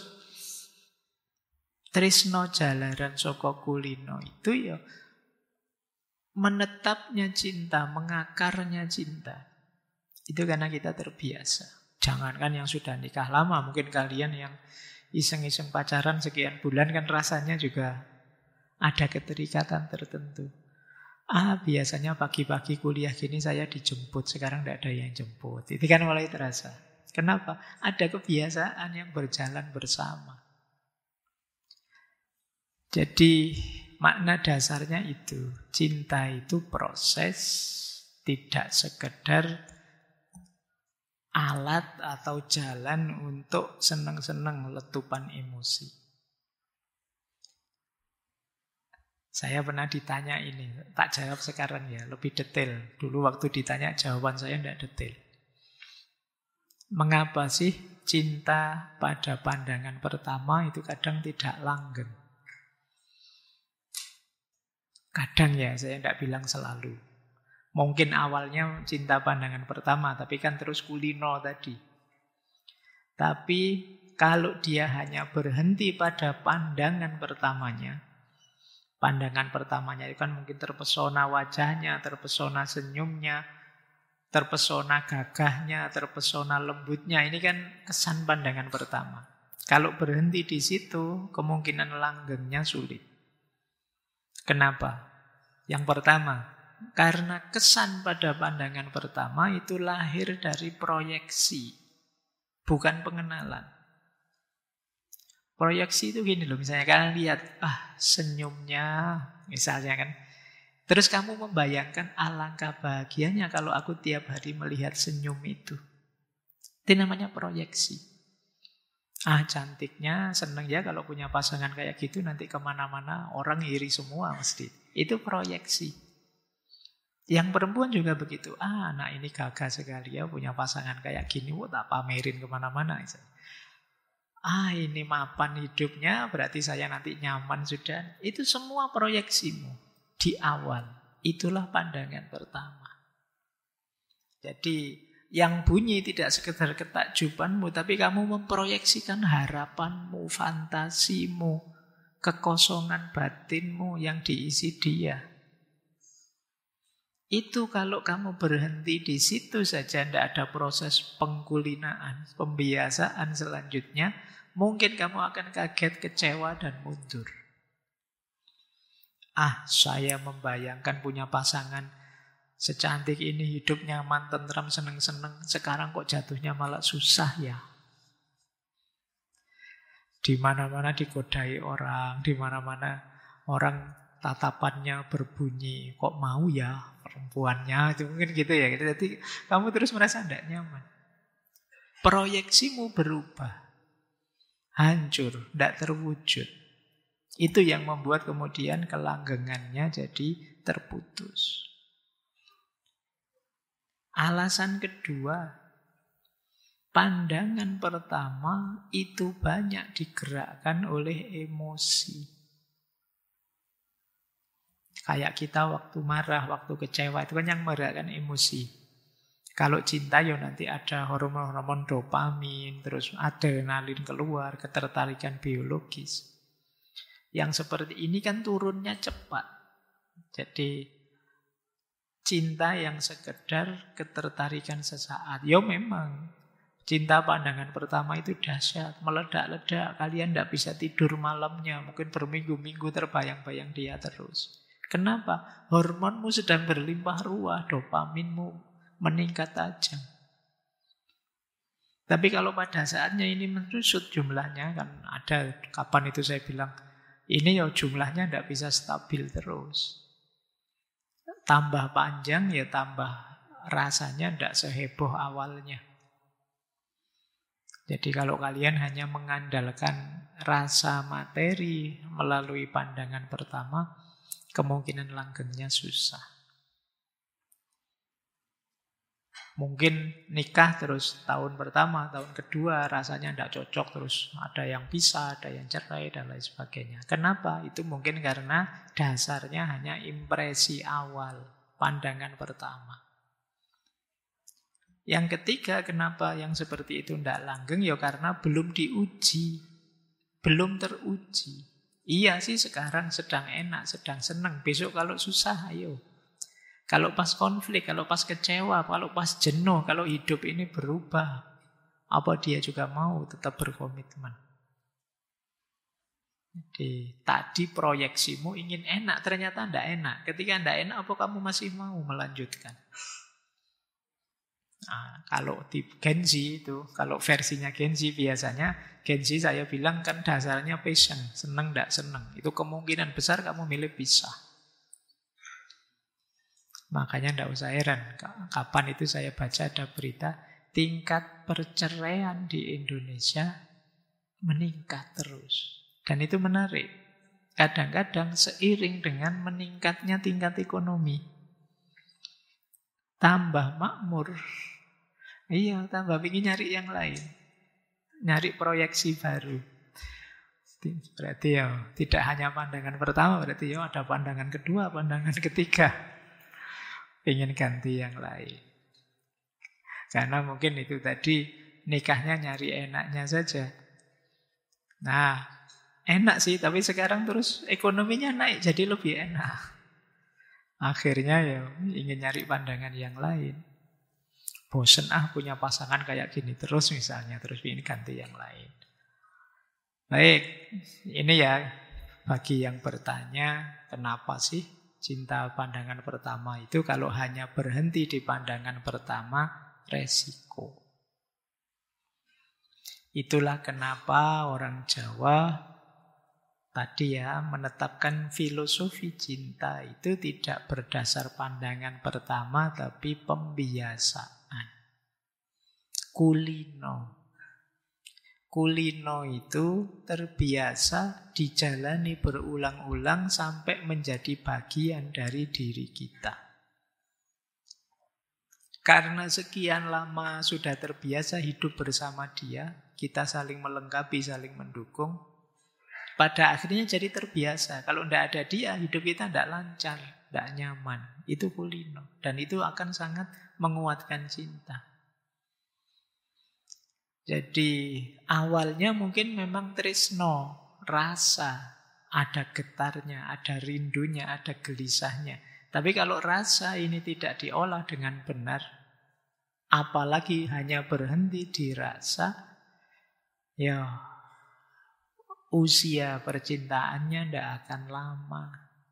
tresno jalaran saka kulino itu ya menetapnya cinta, mengakarnya cinta. Itu karena kita terbiasa. Jangankan yang sudah nikah lama, mungkin kalian yang iseng-iseng pacaran sekian bulan kan rasanya juga ada keterikatan tertentu. Biasanya pagi-pagi kuliah gini saya dijemput, sekarang tidak ada yang jemput. Itu kan mulai terasa. Kenapa? Ada kebiasaan yang berjalan bersama. Jadi makna dasarnya itu, cinta itu proses, tidak sekedar alat atau jalan untuk senang-senang letupan emosi. Saya pernah ditanya ini, tak jawab sekarang ya, lebih detail. Dulu waktu ditanya jawaban saya tidak detail. Mengapa sih cinta pada pandangan pertama itu kadang tidak langgeng? Kadang ya, saya tidak bilang selalu. Mungkin awalnya cinta pandangan pertama, tapi kan terus kulino tadi. Tapi kalau dia hanya berhenti pada pandangan pertamanya, pandangan pertamanya itu kan mungkin terpesona wajahnya, terpesona senyumnya, terpesona gagahnya, terpesona lembutnya. Ini kan kesan pandangan pertama. Kalau berhenti di situ, kemungkinan langgengnya sulit. Kenapa? Yang pertama, karena kesan pada pandangan pertama itu lahir dari proyeksi, bukan pengenalan. Proyeksi itu gini loh, misalnya kalian lihat, senyumnya, misalnya kan. Terus kamu membayangkan alangkah bahagianya kalau aku tiap hari melihat senyum itu. Itu namanya proyeksi. Cantiknya, seneng ya kalau punya pasangan kayak gitu, nanti kemana-mana orang iri semua mesti. Itu proyeksi. Yang perempuan juga begitu. Anak ini gagah sekali ya, punya pasangan kayak gini, tak pamerin kemana-mana. Ini mapan hidupnya, berarti saya nanti nyaman sudah. Itu semua proyeksimu di awal. Itulah pandangan pertama. Jadi yang bunyi tidak sekedar ketakjubanmu, tapi kamu memproyeksikan harapanmu, fantasimu, kekosongan batinmu yang diisi dia. Itu kalau kamu berhenti di situ saja, tidak ada proses pengkulinaan, pembiasaan selanjutnya, mungkin kamu akan kaget, kecewa, dan mundur. Saya membayangkan punya pasangan secantik ini, hidup nyaman, tentram, seneng-seneng. Sekarang kok jatuhnya malah susah ya. Di mana-mana digodai orang, di mana-mana orang tatapannya berbunyi, kok mau ya perempuannya, itu mungkin gitu ya. Jadi kamu terus merasa tidak nyaman. Proyeksimu berubah, hancur, tidak terwujud. Itu yang membuat kemudian kelanggengannya jadi terputus. Alasan kedua, pandangan pertama itu banyak digerakkan oleh emosi. Kayak kita waktu marah, waktu kecewa, itu kan yang menggerakkan emosi. Kalau cinta ya nanti ada hormon-hormon dopamin, terus adrenalin keluar, ketertarikan biologis. Yang seperti ini kan turunnya cepat. Jadi cinta yang sekedar ketertarikan sesaat. Ya memang cinta pandangan pertama itu dahsyat, meledak-ledak. Kalian tidak bisa tidur malamnya, mungkin berminggu-minggu terbayang-bayang dia terus. Kenapa? Hormonmu sedang berlimpah ruah, dopaminmu meningkat tajam. Tapi kalau pada saatnya ini merusut jumlahnya, kan ada kapan itu saya bilang, ini ya jumlahnya tidak bisa stabil terus. Tambah panjang ya tambah rasanya tidak seheboh awalnya. Jadi kalau kalian hanya mengandalkan rasa materi melalui pandangan pertama, kemungkinan langgengnya susah. Mungkin nikah terus tahun pertama, tahun kedua rasanya tidak cocok, terus ada yang pisah, ada yang cerai, dan lain sebagainya. Kenapa? Itu mungkin karena dasarnya hanya impresi awal, pandangan pertama. Yang ketiga, kenapa yang seperti itu tidak langgeng? Ya karena belum diuji, belum teruji. Iya sih sekarang sedang enak, sedang senang. Besok kalau susah, ayo. Kalau pas konflik, kalau pas kecewa, kalau pas jenuh, kalau hidup ini berubah, apa dia juga mau tetap berkomitmen? Jadi tadi proyeksimu ingin enak, ternyata tidak enak. Ketika tidak enak, apa kamu masih mau melanjutkan? Nah, kalau di Genzi itu, kalau versinya Genzi biasanya, Genzi saya bilang kan dasarnya passion, senang tidak senang. Itu kemungkinan besar kamu milih pisah. Makanya tidak usah heran, kapan itu saya baca ada berita, tingkat perceraian di Indonesia meningkat terus. Dan itu menarik. Kadang-kadang seiring dengan meningkatnya tingkat ekonomi. Tambah makmur. Iya, tambah ingin nyari yang lain. Nyari proyeksi baru. Berarti ya tidak hanya pandangan pertama, berarti ya ada pandangan kedua, pandangan ketiga. Ingin ganti yang lain. Karena mungkin itu tadi nikahnya nyari enaknya saja. Nah, enak sih, tapi sekarang terus ekonominya naik jadi lebih enak. Akhirnya ya ingin nyari pandangan yang lain. Bosen punya pasangan kayak gini terus misalnya, terus ingin ganti yang lain. Baik, ini ya bagi yang bertanya, kenapa sih cinta pandangan pertama itu kalau hanya berhenti di pandangan pertama, resiko. Itulah kenapa orang Jawa tadi ya menetapkan filosofi cinta itu tidak berdasar pandangan pertama tapi pembiasaan. Kulino. Kulino itu terbiasa dijalani berulang-ulang sampai menjadi bagian dari diri kita. Karena sekian lama sudah terbiasa hidup bersama dia, kita saling melengkapi, saling mendukung. Pada akhirnya jadi terbiasa. Kalau tidak ada dia, hidup kita tidak lancar, tidak nyaman. Itu kulino. Dan itu akan sangat menguatkan cinta. Jadi awalnya mungkin memang tresno, rasa, ada getarnya, ada rindunya, ada gelisahnya. Tapi kalau rasa ini tidak diolah dengan benar, apalagi hanya berhenti di rasa, ya usia percintaannya tidak akan lama.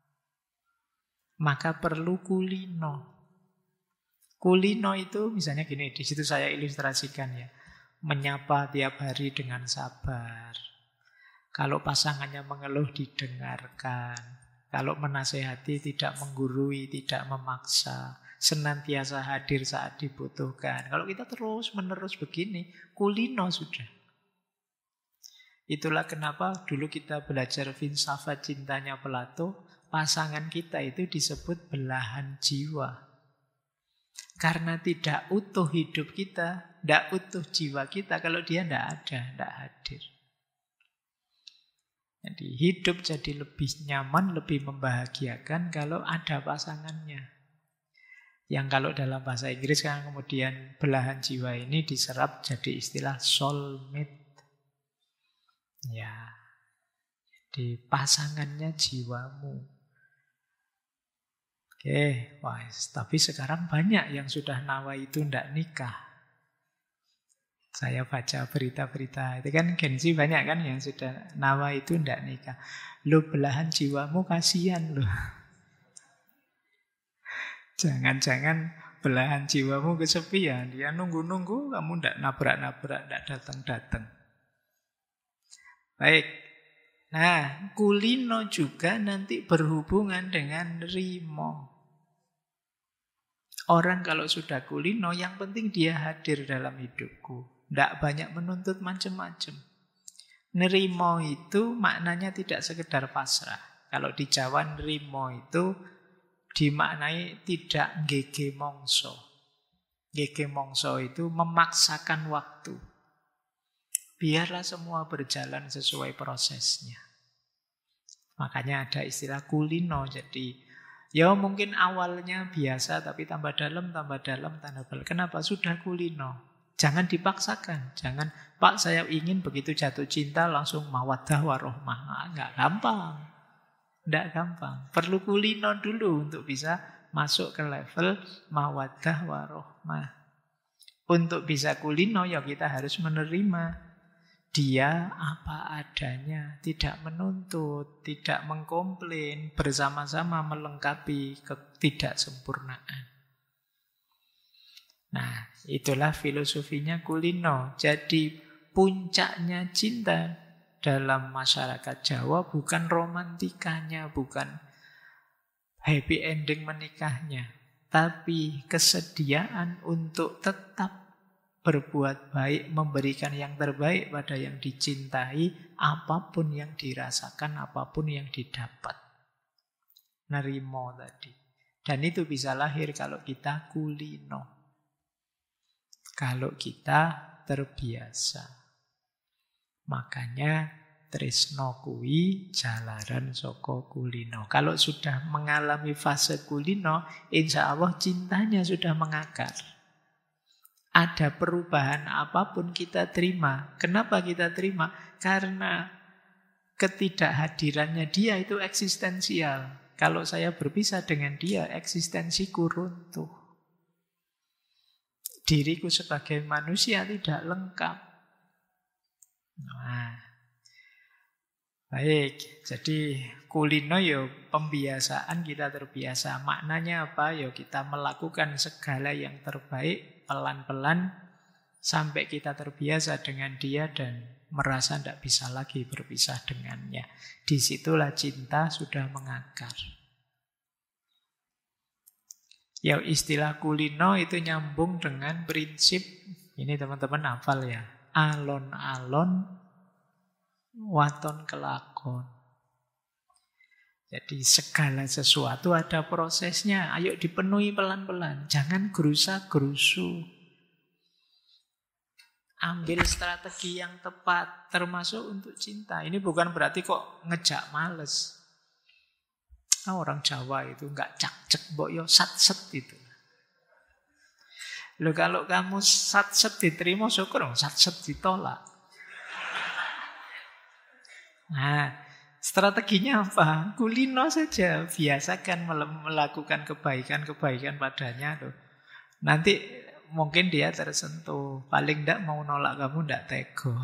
Maka perlu kulino. Kulino itu misalnya gini, di situ saya ilustrasikan ya. Menyapa tiap hari dengan sabar. Kalau pasangannya mengeluh didengarkan. Kalau menasehati tidak menggurui, tidak memaksa. Senantiasa hadir saat dibutuhkan. Kalau kita terus-menerus begini, kulino sudah. Itulah kenapa dulu kita belajar filsafat cintanya Plato, pasangan kita itu disebut belahan jiwa. Karena tidak utuh hidup kita, tidak utuh jiwa kita kalau dia tidak ada, tidak hadir. Jadi hidup jadi lebih nyaman, lebih membahagiakan kalau ada pasangannya. Yang kalau dalam bahasa Inggris kan kemudian belahan jiwa ini diserap jadi istilah soulmate. Ya, jadi pasangannya jiwamu. Oke, wah, tapi sekarang banyak yang sudah nawa itu tidak nikah. Saya baca berita-berita, itu kan Gen Z banyak kan yang sudah nawa itu tidak nikah. Lo belahan jiwamu kasihan lo. Jangan-jangan belahan jiwamu kesepian. Dia nunggu-nunggu, kamu tidak nabrak-nabrak, tidak datang-datang. Baik. Nah, kulino juga nanti berhubungan dengan rimo. Orang kalau sudah kulino, yang penting dia hadir dalam hidupku. Tidak banyak menuntut macam-macam. Nerimo itu maknanya tidak sekedar pasrah. Kalau di Jawa nerimo itu dimaknai tidak ngege mongso. Ngege mongso itu memaksakan waktu. Biarlah semua berjalan sesuai prosesnya. Makanya ada istilah kulino. Jadi ya mungkin awalnya biasa tapi tambah dalam, tambah dalam. Kenapa? Sudah kulino. Jangan dipaksakan. Jangan, Pak saya ingin begitu jatuh cinta langsung mawaddah warohmah. Enggak gampang. Enggak gampang. Perlu kulino dulu untuk bisa masuk ke level mawaddah warohmah. Untuk bisa kulino ya kita harus menerima dia apa adanya, tidak menuntut, tidak mengkomplain, bersama-sama melengkapi ketidaksempurnaan. Nah, itulah filosofinya kulino. Jadi puncaknya cinta dalam masyarakat Jawa bukan romantikanya, bukan happy ending menikahnya, tapi kesediaan untuk tetap berbuat baik, memberikan yang terbaik pada yang dicintai, apapun yang dirasakan, apapun yang didapat. Nerimo tadi. Dan itu bisa lahir kalau kita kulino. Kalau kita terbiasa. Makanya tresno kuwi jalaran saka kulino. Kalau sudah mengalami fase kulino, insya Allah cintanya sudah mengakar. Ada perubahan apapun kita terima. Kenapa kita terima? Karena ketidakhadirannya dia itu eksistensial. Kalau saya berpisah dengan dia, eksistensiku runtuh. Diriku sebagai manusia tidak lengkap. Nah, baik. Jadi kulino yo pembiasaan, kita terbiasa. Maknanya apa? Yo kita melakukan segala yang terbaik pelan-pelan sampai kita terbiasa dengan dia dan merasa tidak bisa lagi berpisah dengannya. Disitulah cinta sudah mengakar. Ya istilah kulino itu nyambung dengan prinsip, ini teman-teman hafal ya, alon-alon waton kelakon. Jadi segala sesuatu ada prosesnya. Ayo dipenuhi pelan-pelan. Jangan gerusa-gerusu. Ambil strategi yang tepat. Termasuk untuk cinta. Ini bukan berarti kok ngejak males. Orang Jawa itu nggak cak-cek. Mbok yo sat-set itu. Loh kalau kamu sat-set diterima syukur. Sat-set ditolak. Nah, strateginya apa? Kulino saja. Biasakan melakukan kebaikan-kebaikan padanya. Tuh. Nanti mungkin dia tersentuh. Paling tidak mau nolak kamu tidak tego.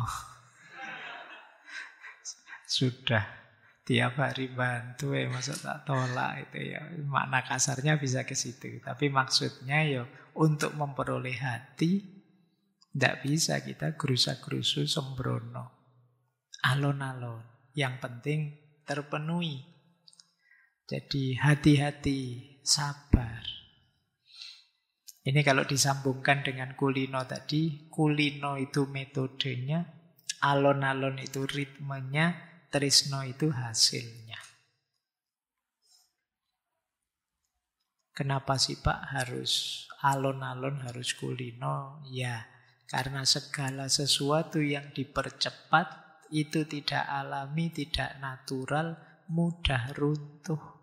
Sudah. Tiap hari bantu masa tak tolak itu ya. Makna kasarnya bisa ke situ. Tapi maksudnya ya untuk memperoleh hati tidak bisa kita gerusa-gerusu sembrono. Alon-alon. Yang penting terpenuhi. Jadi hati-hati, sabar. Ini kalau disambungkan dengan kulino tadi, kulino itu metodenya, alon-alon itu ritmenya, tresno itu hasilnya. Kenapa sih Pak harus alon-alon, harus kulino? Ya, karena segala sesuatu yang dipercepat itu tidak alami, tidak natural, mudah runtuh.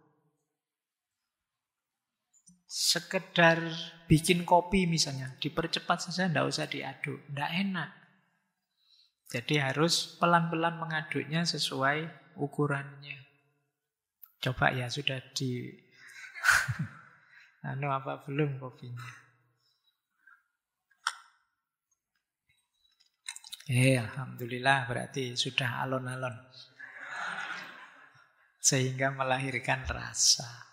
Sekedar bikin kopi misalnya, dipercepat saja, tidak usah diaduk, tidak enak. Jadi harus pelan-pelan mengaduknya sesuai ukurannya. Coba ya, sudah di apa belum kopinya? Alhamdulillah berarti sudah alon-alon. Sehingga melahirkan rasa.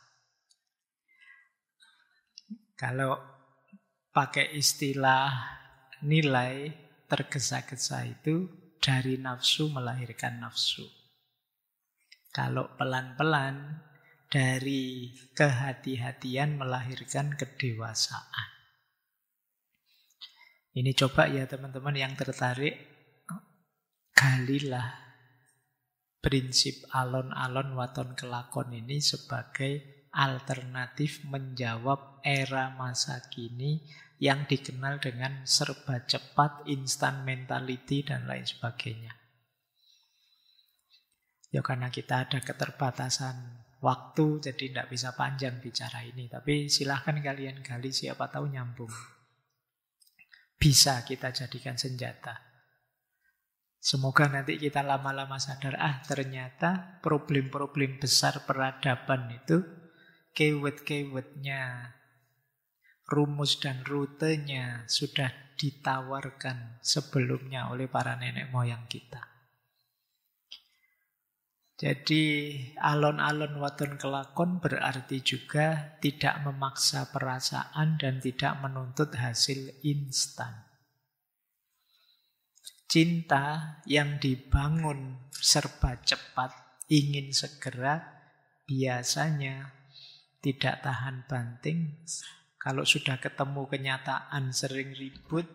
Kalau pakai istilah nilai, tergesa-gesa itu dari nafsu melahirkan nafsu. Kalau pelan-pelan, dari kehati-hatian melahirkan kedewasaan. Ini coba ya teman-teman yang tertarik, galilah prinsip alon-alon waton kelakon ini sebagai alternatif menjawab era masa kini yang dikenal dengan serba cepat, instant mentality, dan lain sebagainya. Ya karena kita ada keterbatasan waktu, jadi tidak bisa panjang bicara ini. Tapi silahkan kalian gali, siapa tahu nyambung. Bisa kita jadikan senjata. Semoga nanti kita lama-lama sadar, ternyata problem-problem besar peradaban itu keyword-keywordnya, rumus dan rutenya sudah ditawarkan sebelumnya oleh para nenek moyang kita. Jadi alon-alon waton kelakon berarti juga tidak memaksa perasaan dan tidak menuntut hasil instan. Cinta yang dibangun serba cepat, ingin segera, biasanya tidak tahan banting. Kalau sudah ketemu kenyataan sering ribut,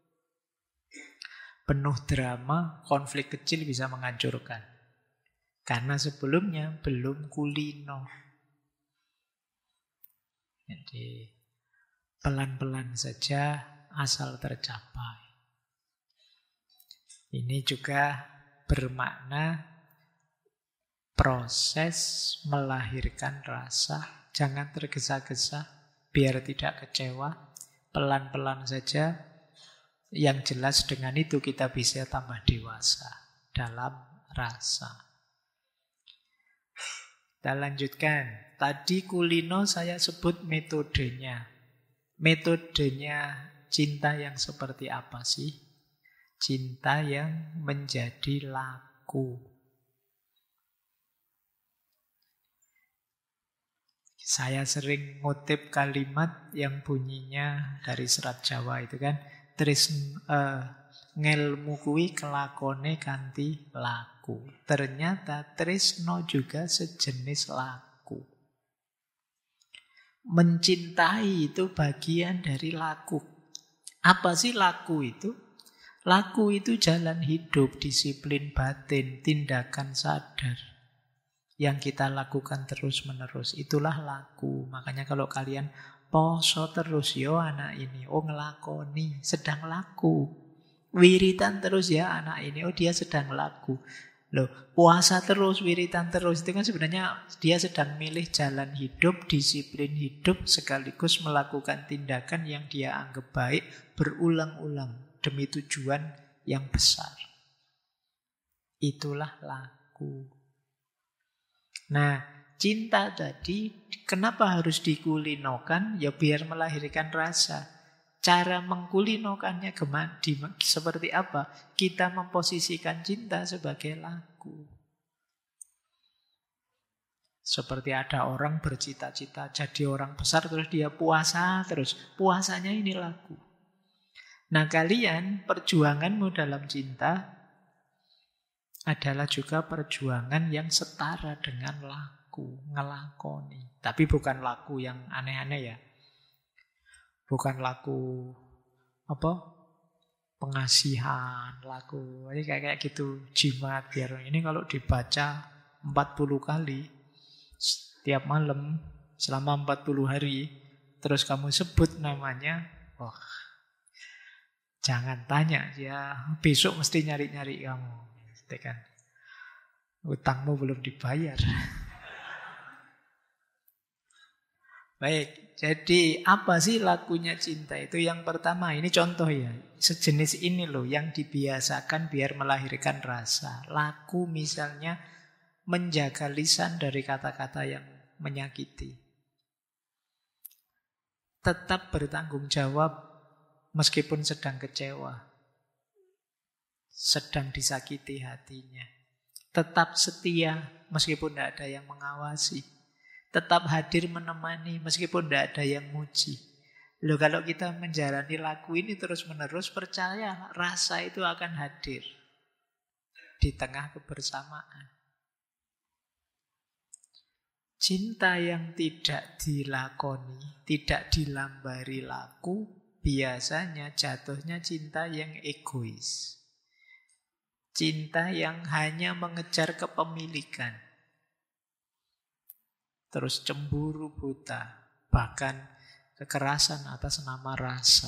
penuh drama, konflik kecil bisa menghancurkan. Karena sebelumnya belum kulino. Jadi pelan-pelan saja asal tercapai. Ini juga bermakna proses melahirkan rasa. Jangan tergesa-gesa, biar tidak kecewa. Pelan-pelan saja. Yang jelas dengan itu kita bisa tambah dewasa dalam rasa. Kita lanjutkan. Tadi kulino saya sebut metodenya. Metodenya cinta yang seperti apa sih? Cinta yang menjadi laku. Saya sering ngutip kalimat yang bunyinya dari serat Jawa itu kan, ngelmu kuwi kelakone kanthi laku. Ternyata tresno juga sejenis laku. Mencintai itu bagian dari laku. Apa sih laku itu? Laku itu jalan hidup, disiplin batin, tindakan sadar yang kita lakukan terus-menerus. Itulah laku. Makanya kalau kalian poso terus, yo anak ini, ngelakoni, sedang laku. Wiritan terus ya anak ini, dia sedang laku. Loh, puasa terus, wiritan terus, itu kan sebenarnya dia sedang milih jalan hidup, disiplin hidup, sekaligus melakukan tindakan yang dia anggap baik berulang-ulang demi tujuan yang besar. Itulah laku. Nah, cinta tadi kenapa harus dikulinokan? Ya biar melahirkan rasa. Cara mengkulinokannya seperti apa? Kita memposisikan cinta sebagai laku. Seperti ada orang bercita-cita jadi orang besar, terus dia puasa terus. Puasanya ini laku. Nah kalian, perjuanganmu dalam cinta adalah juga perjuangan yang setara dengan laku, ngelakoni. Tapi bukan laku yang aneh-aneh ya. Bukan laku pengasihan, laku. Ini kayak gitu, jimat biar ini kalau dibaca 40 kali setiap malam selama 40 hari, terus kamu sebut namanya, jangan tanya, ya besok mesti nyari-nyari kamu. Kan utangmu belum dibayar. Baik, jadi apa sih lakunya cinta itu? Yang pertama, ini contoh ya, sejenis ini loh yang dibiasakan biar melahirkan rasa. Laku misalnya menjaga lisan dari kata-kata yang menyakiti. Tetap bertanggung jawab meskipun sedang kecewa, sedang disakiti hatinya. Tetap setia meskipun tidak ada yang mengawasi. Tetap hadir menemani meskipun tidak ada yang muji. Loh, kalau kita menjalani laku ini terus-menerus, percaya rasa itu akan hadir di tengah kebersamaan. Cinta yang tidak dilakoni, tidak dilambari laku, biasanya jatuhnya cinta yang egois. Cinta yang hanya mengejar kepemilikan. Terus cemburu buta, bahkan kekerasan atas nama rasa.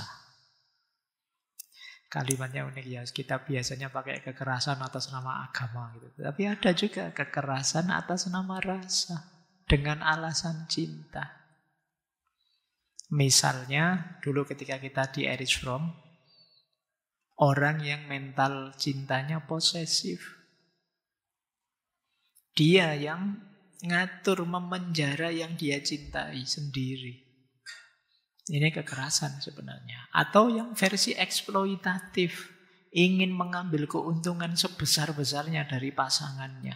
Kalimatnya unik ya, kita biasanya pakai kekerasan atas nama agama gitu. Tapi ada juga kekerasan atas nama rasa dengan alasan cinta. Misalnya dulu ketika kita di Erich Fromm, orang yang mental cintanya posesif. Dia yang ngatur memenjara yang dia cintai sendiri. Ini kekerasan sebenarnya. Atau yang versi eksploitatif, ingin mengambil keuntungan sebesar-besarnya dari pasangannya.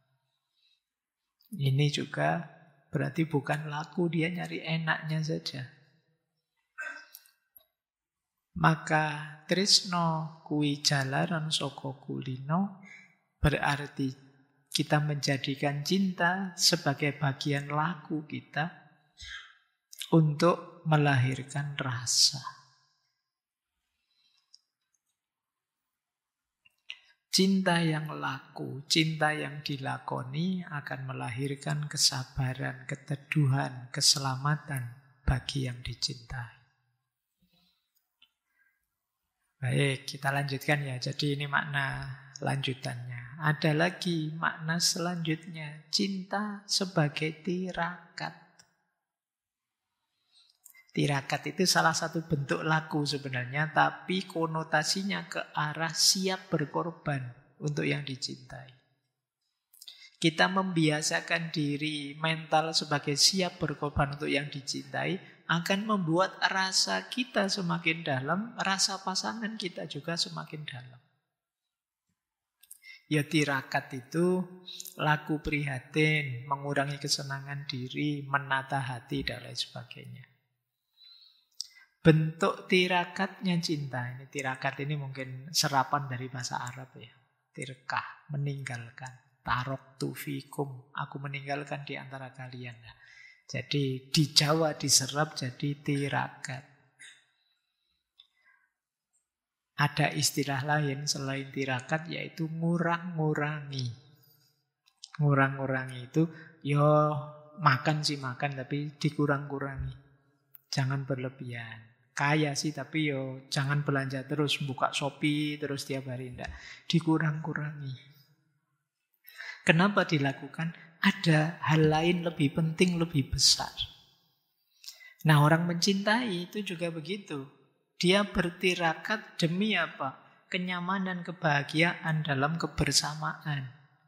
Ini juga berarti bukan laku, dia nyari enaknya saja. Maka tresno kui jalaran saka kulino, berarti kita menjadikan cinta sebagai bagian laku kita untuk melahirkan rasa. Cinta yang laku, cinta yang dilakoni akan melahirkan kesabaran, keteduhan, keselamatan bagi yang dicintai. Baik, kita lanjutkan ya. Jadi ini makna lanjutannya. Ada lagi makna selanjutnya, cinta sebagai tirakat. Tirakat itu salah satu bentuk laku sebenarnya, tapi konotasinya ke arah siap berkorban untuk yang dicintai. Kita membiasakan diri mental sebagai siap berkorban untuk yang dicintai akan membuat rasa kita semakin dalam, rasa pasangan kita juga semakin dalam. Ya tirakat itu laku prihatin, mengurangi kesenangan diri, menata hati dan lain sebagainya. Bentuk tirakatnya cinta, ini tirakat ini mungkin serapan dari bahasa Arab ya. Tirkah, meninggalkan. Taroktu fikum, aku meninggalkan di antara kalian. Nah, jadi di Jawa diserap jadi tirakat. Ada istilah lain selain tirakat yaitu ngurang-ngurangi. Ngurang-ngurangi itu makan sih makan tapi dikurang-kurangi. Jangan berlebihan. Kaya sih tapi jangan belanja terus, buka Shopee terus tiap hari, enggak. Dikurang-kurangi. Kenapa dilakukan? Ada hal lain lebih penting, lebih besar. Nah, orang mencintai itu juga begitu. Dia bertirakat demi apa? Kenyamanan, kebahagiaan dalam kebersamaan.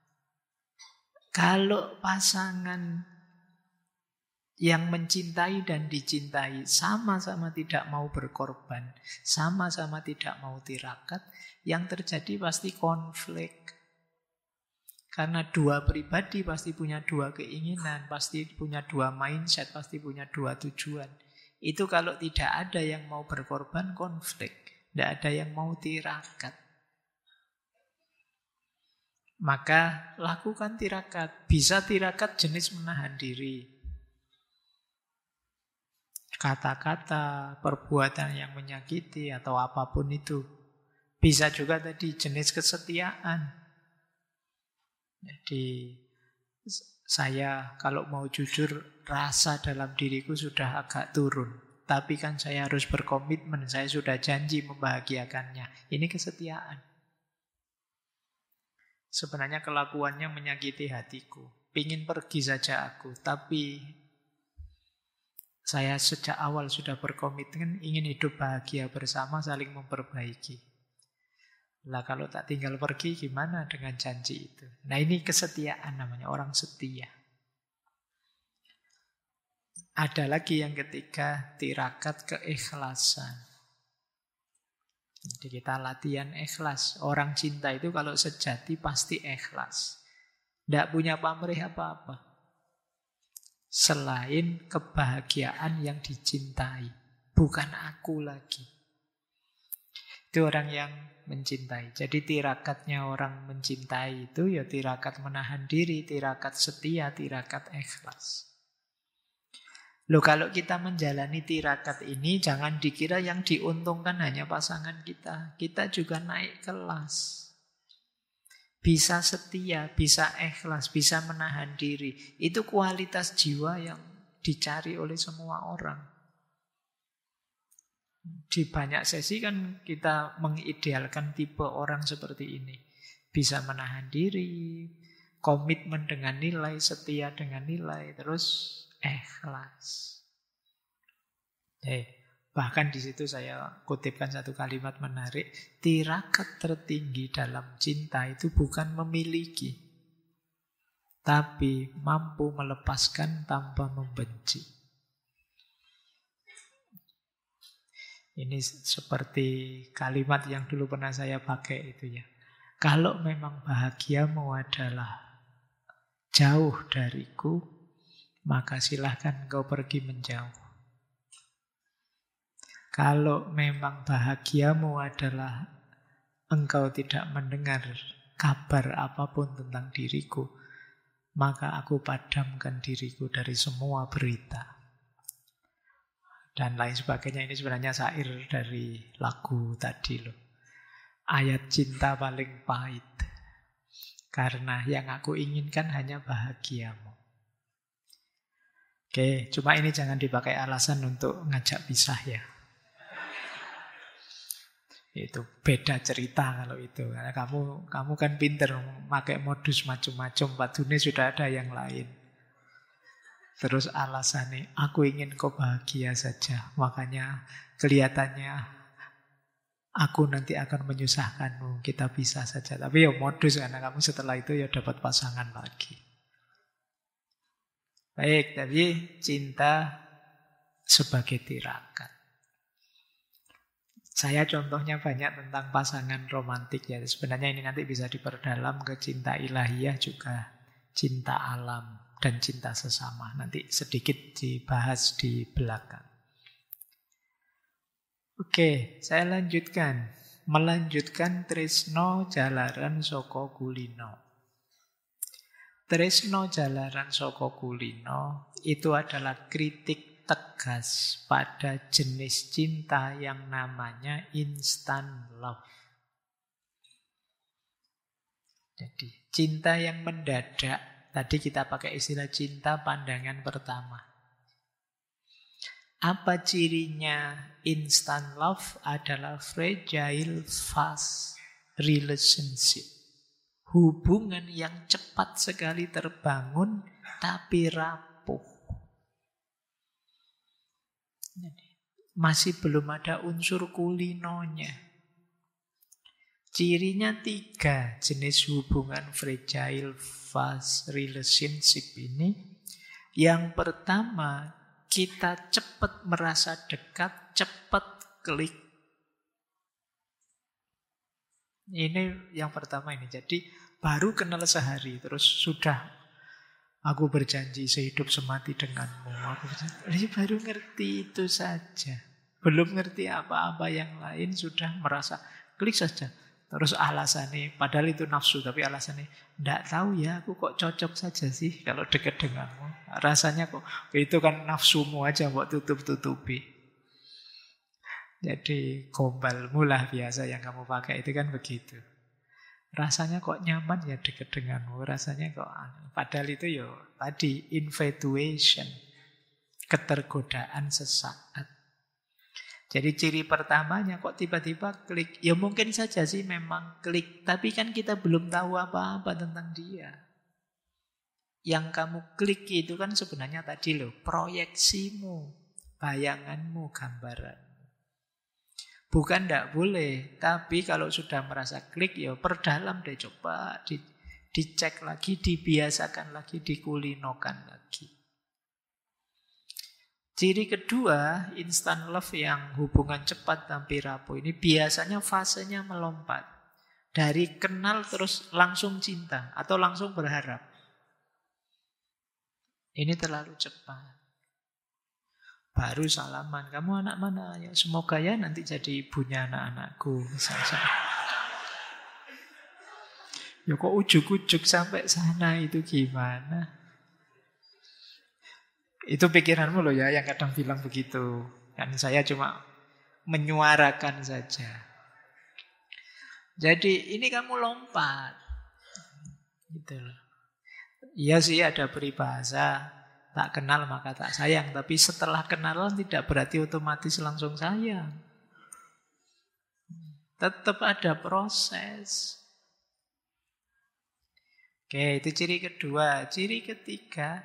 Kalau pasangan yang mencintai dan dicintai sama-sama tidak mau berkorban, sama-sama tidak mau tirakat, yang terjadi pasti konflik. Karena dua pribadi pasti punya dua keinginan, pasti punya dua mindset, pasti punya dua tujuan. Itu kalau tidak ada yang mau berkorban, konflik. Tidak ada yang mau tirakat. Maka lakukan tirakat. Bisa tirakat jenis menahan diri. Kata-kata, perbuatan yang menyakiti atau apapun itu. Bisa juga tadi jenis kesetiaan. Jadi saya kalau mau jujur, rasa dalam diriku sudah agak turun. Tapi kan saya harus berkomitmen, saya sudah janji membahagiakannya. Ini kesetiaan. Sebenarnya kelakuannya menyakiti hatiku. Pingin pergi saja aku, tapi saya sejak awal sudah berkomitmen ingin hidup bahagia bersama, saling memperbaiki. Lah kalau tak tinggal pergi gimana dengan janji itu? Nah ini kesetiaan namanya, orang setia. Ada lagi yang ketiga, tirakat keikhlasan. Jadi kita latihan ikhlas. Orang cinta itu kalau sejati pasti ikhlas. Tidak punya pamrih apa-apa. Selain kebahagiaan yang dicintai. Bukan aku lagi. Itu orang yang mencintai. Jadi tirakatnya orang mencintai itu ya tirakat menahan diri, tirakat setia, tirakat ikhlas. Loh kalau kita menjalani tirakat ini jangan dikira yang diuntungkan hanya pasangan kita. Kita juga naik kelas. Bisa setia, bisa ikhlas, bisa menahan diri. Itu kualitas jiwa yang dicari oleh semua orang. Di banyak sesi kan kita mengidealkan tipe orang seperti ini. Bisa menahan diri, komitmen dengan nilai, setia dengan nilai, terus ikhlas. Bahkan di situ saya kutipkan satu kalimat menarik. Tirakat tertinggi dalam cinta itu bukan memiliki, tapi mampu melepaskan tanpa membenci. Ini seperti kalimat yang dulu pernah saya pakai itu ya. Kalau memang bahagiamu adalah jauh dariku, maka silahkan kau pergi menjauh. Kalau memang bahagiamu adalah engkau tidak mendengar kabar apapun tentang diriku, maka aku padamkan diriku dari semua berita. Dan lain sebagainya. Ini sebenarnya syair dari lagu tadi loh. Ayat cinta paling pahit. Karena yang aku inginkan hanya bahagiamu. Oke, cuma ini jangan dipakai alasan untuk ngajak pisah ya. Itu beda cerita kalau itu. Karena kamu kan pinter pakai modus macam-macam. Pak Dune sudah ada yang lain. Terus alasannya, aku ingin kau bahagia saja. Makanya kelihatannya aku nanti akan menyusahkanmu. Kita pisah saja. Tapi ya modus karena kamu setelah itu ya dapat pasangan lagi. Baik, tapi cinta sebagai tirakat. Saya contohnya banyak tentang pasangan romantik ya. Sebenarnya ini nanti bisa diperdalam ke cinta ilahiyah juga, cinta alam dan cinta sesama. Nanti sedikit dibahas di belakang. Oke, saya lanjutkan. Melanjutkan Tresno Jalaran Soko Kulino. Tresno Jalaran Soko Kulino itu adalah kritik tegas pada jenis cinta yang namanya instant love. Jadi cinta yang mendadak, tadi kita pakai istilah cinta pandangan pertama. Apa cirinya instant love? Adalah fragile fast relationship. Hubungan yang cepat sekali terbangun tapi rapuh. Masih belum ada unsur kulinonya. Cirinya 3 jenis hubungan fragile fast relationship ini. Yang pertama, kita cepat merasa dekat, cepat klik. Ini yang pertama ini. Jadi baru kenal sehari terus sudah aku berjanji sehidup semati denganmu. Ini baru ngerti itu saja. Belum ngerti apa-apa yang lain sudah merasa klik saja. Terus alasannya, padahal itu nafsu, tapi alasannya, ndak tahu ya, aku kok cocok saja sih kalau dekat denganmu. Rasanya kok, itu kan nafsumu aja, kok tutup-tutupi. Jadi gombalmu lah biasa yang kamu pakai, itu kan begitu. Rasanya kok nyaman ya dekat denganmu, rasanya kok aneh. Padahal itu ya tadi, infatuation, ketergodaan sesaat. Jadi ciri pertamanya kok tiba-tiba klik. Ya mungkin saja sih memang klik. Tapi kan kita belum tahu apa-apa tentang dia. Yang kamu klik itu kan sebenarnya tadi loh. Proyeksimu, bayanganmu, gambaranmu. Bukan tidak boleh. Tapi kalau sudah merasa klik ya perdalam deh. Coba dicek lagi, dibiasakan lagi, dikulinokan lagi. Ciri kedua, instant love yang hubungan cepat tapi rapuh ini biasanya fasenya melompat. Dari kenal terus langsung cinta atau langsung berharap. Ini terlalu cepat. Baru salaman, kamu anak mana? Ya, semoga ya nanti jadi ibunya anak-anakku. Ya kok ujuk-ujuk sampai sana itu gimana? Itu pikiranmu loh ya yang kadang bilang begitu. Dan saya cuma menyuarakan saja. Jadi ini kamu lompat. Gitu loh. Iya sih ada peribahasa, tak kenal maka tak sayang. Tapi setelah kenalan tidak berarti otomatis langsung sayang. Tetap ada proses. Oke, itu ciri kedua. Ciri ketiga,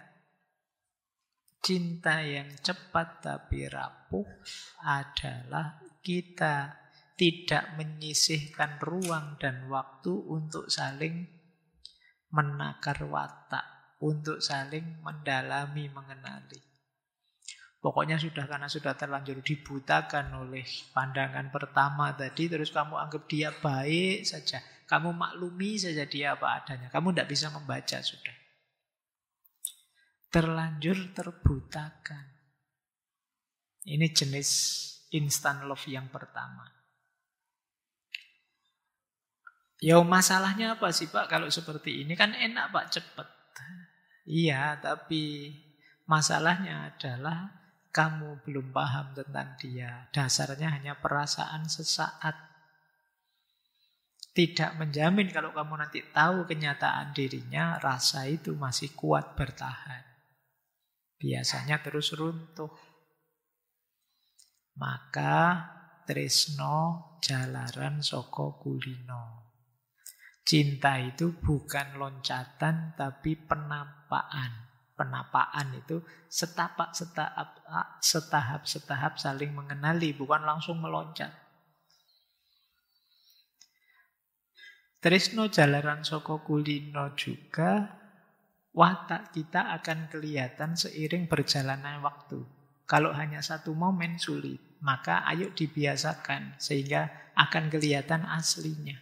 cinta yang cepat tapi rapuh adalah kita tidak menyisihkan ruang dan waktu untuk saling menakar watak, untuk saling mendalami, mengenali. Pokoknya karena sudah terlanjur dibutakan oleh pandangan pertama tadi, terus kamu anggap dia baik saja, kamu maklumi saja dia apa adanya, kamu tidak bisa membaca sudah. Terlanjur terbutakan. Ini jenis instant love yang pertama. Ya masalahnya apa sih Pak kalau seperti ini? Kan enak Pak, cepat. Iya, tapi masalahnya adalah kamu belum paham tentang dia. Dasarnya hanya perasaan sesaat. Tidak menjamin kalau kamu nanti tahu kenyataan dirinya, rasa itu masih kuat bertahan. Biasanya terus runtuh. Maka tresno jalaran saka kulino. Cinta itu bukan loncatan tapi penampaan. Penapaan itu setahap saling mengenali, bukan langsung meloncat. Tresno jalaran saka kulino juga. Watak kita akan kelihatan seiring berjalannya waktu. Kalau hanya satu momen sulit, maka ayo dibiasakan sehingga akan kelihatan aslinya.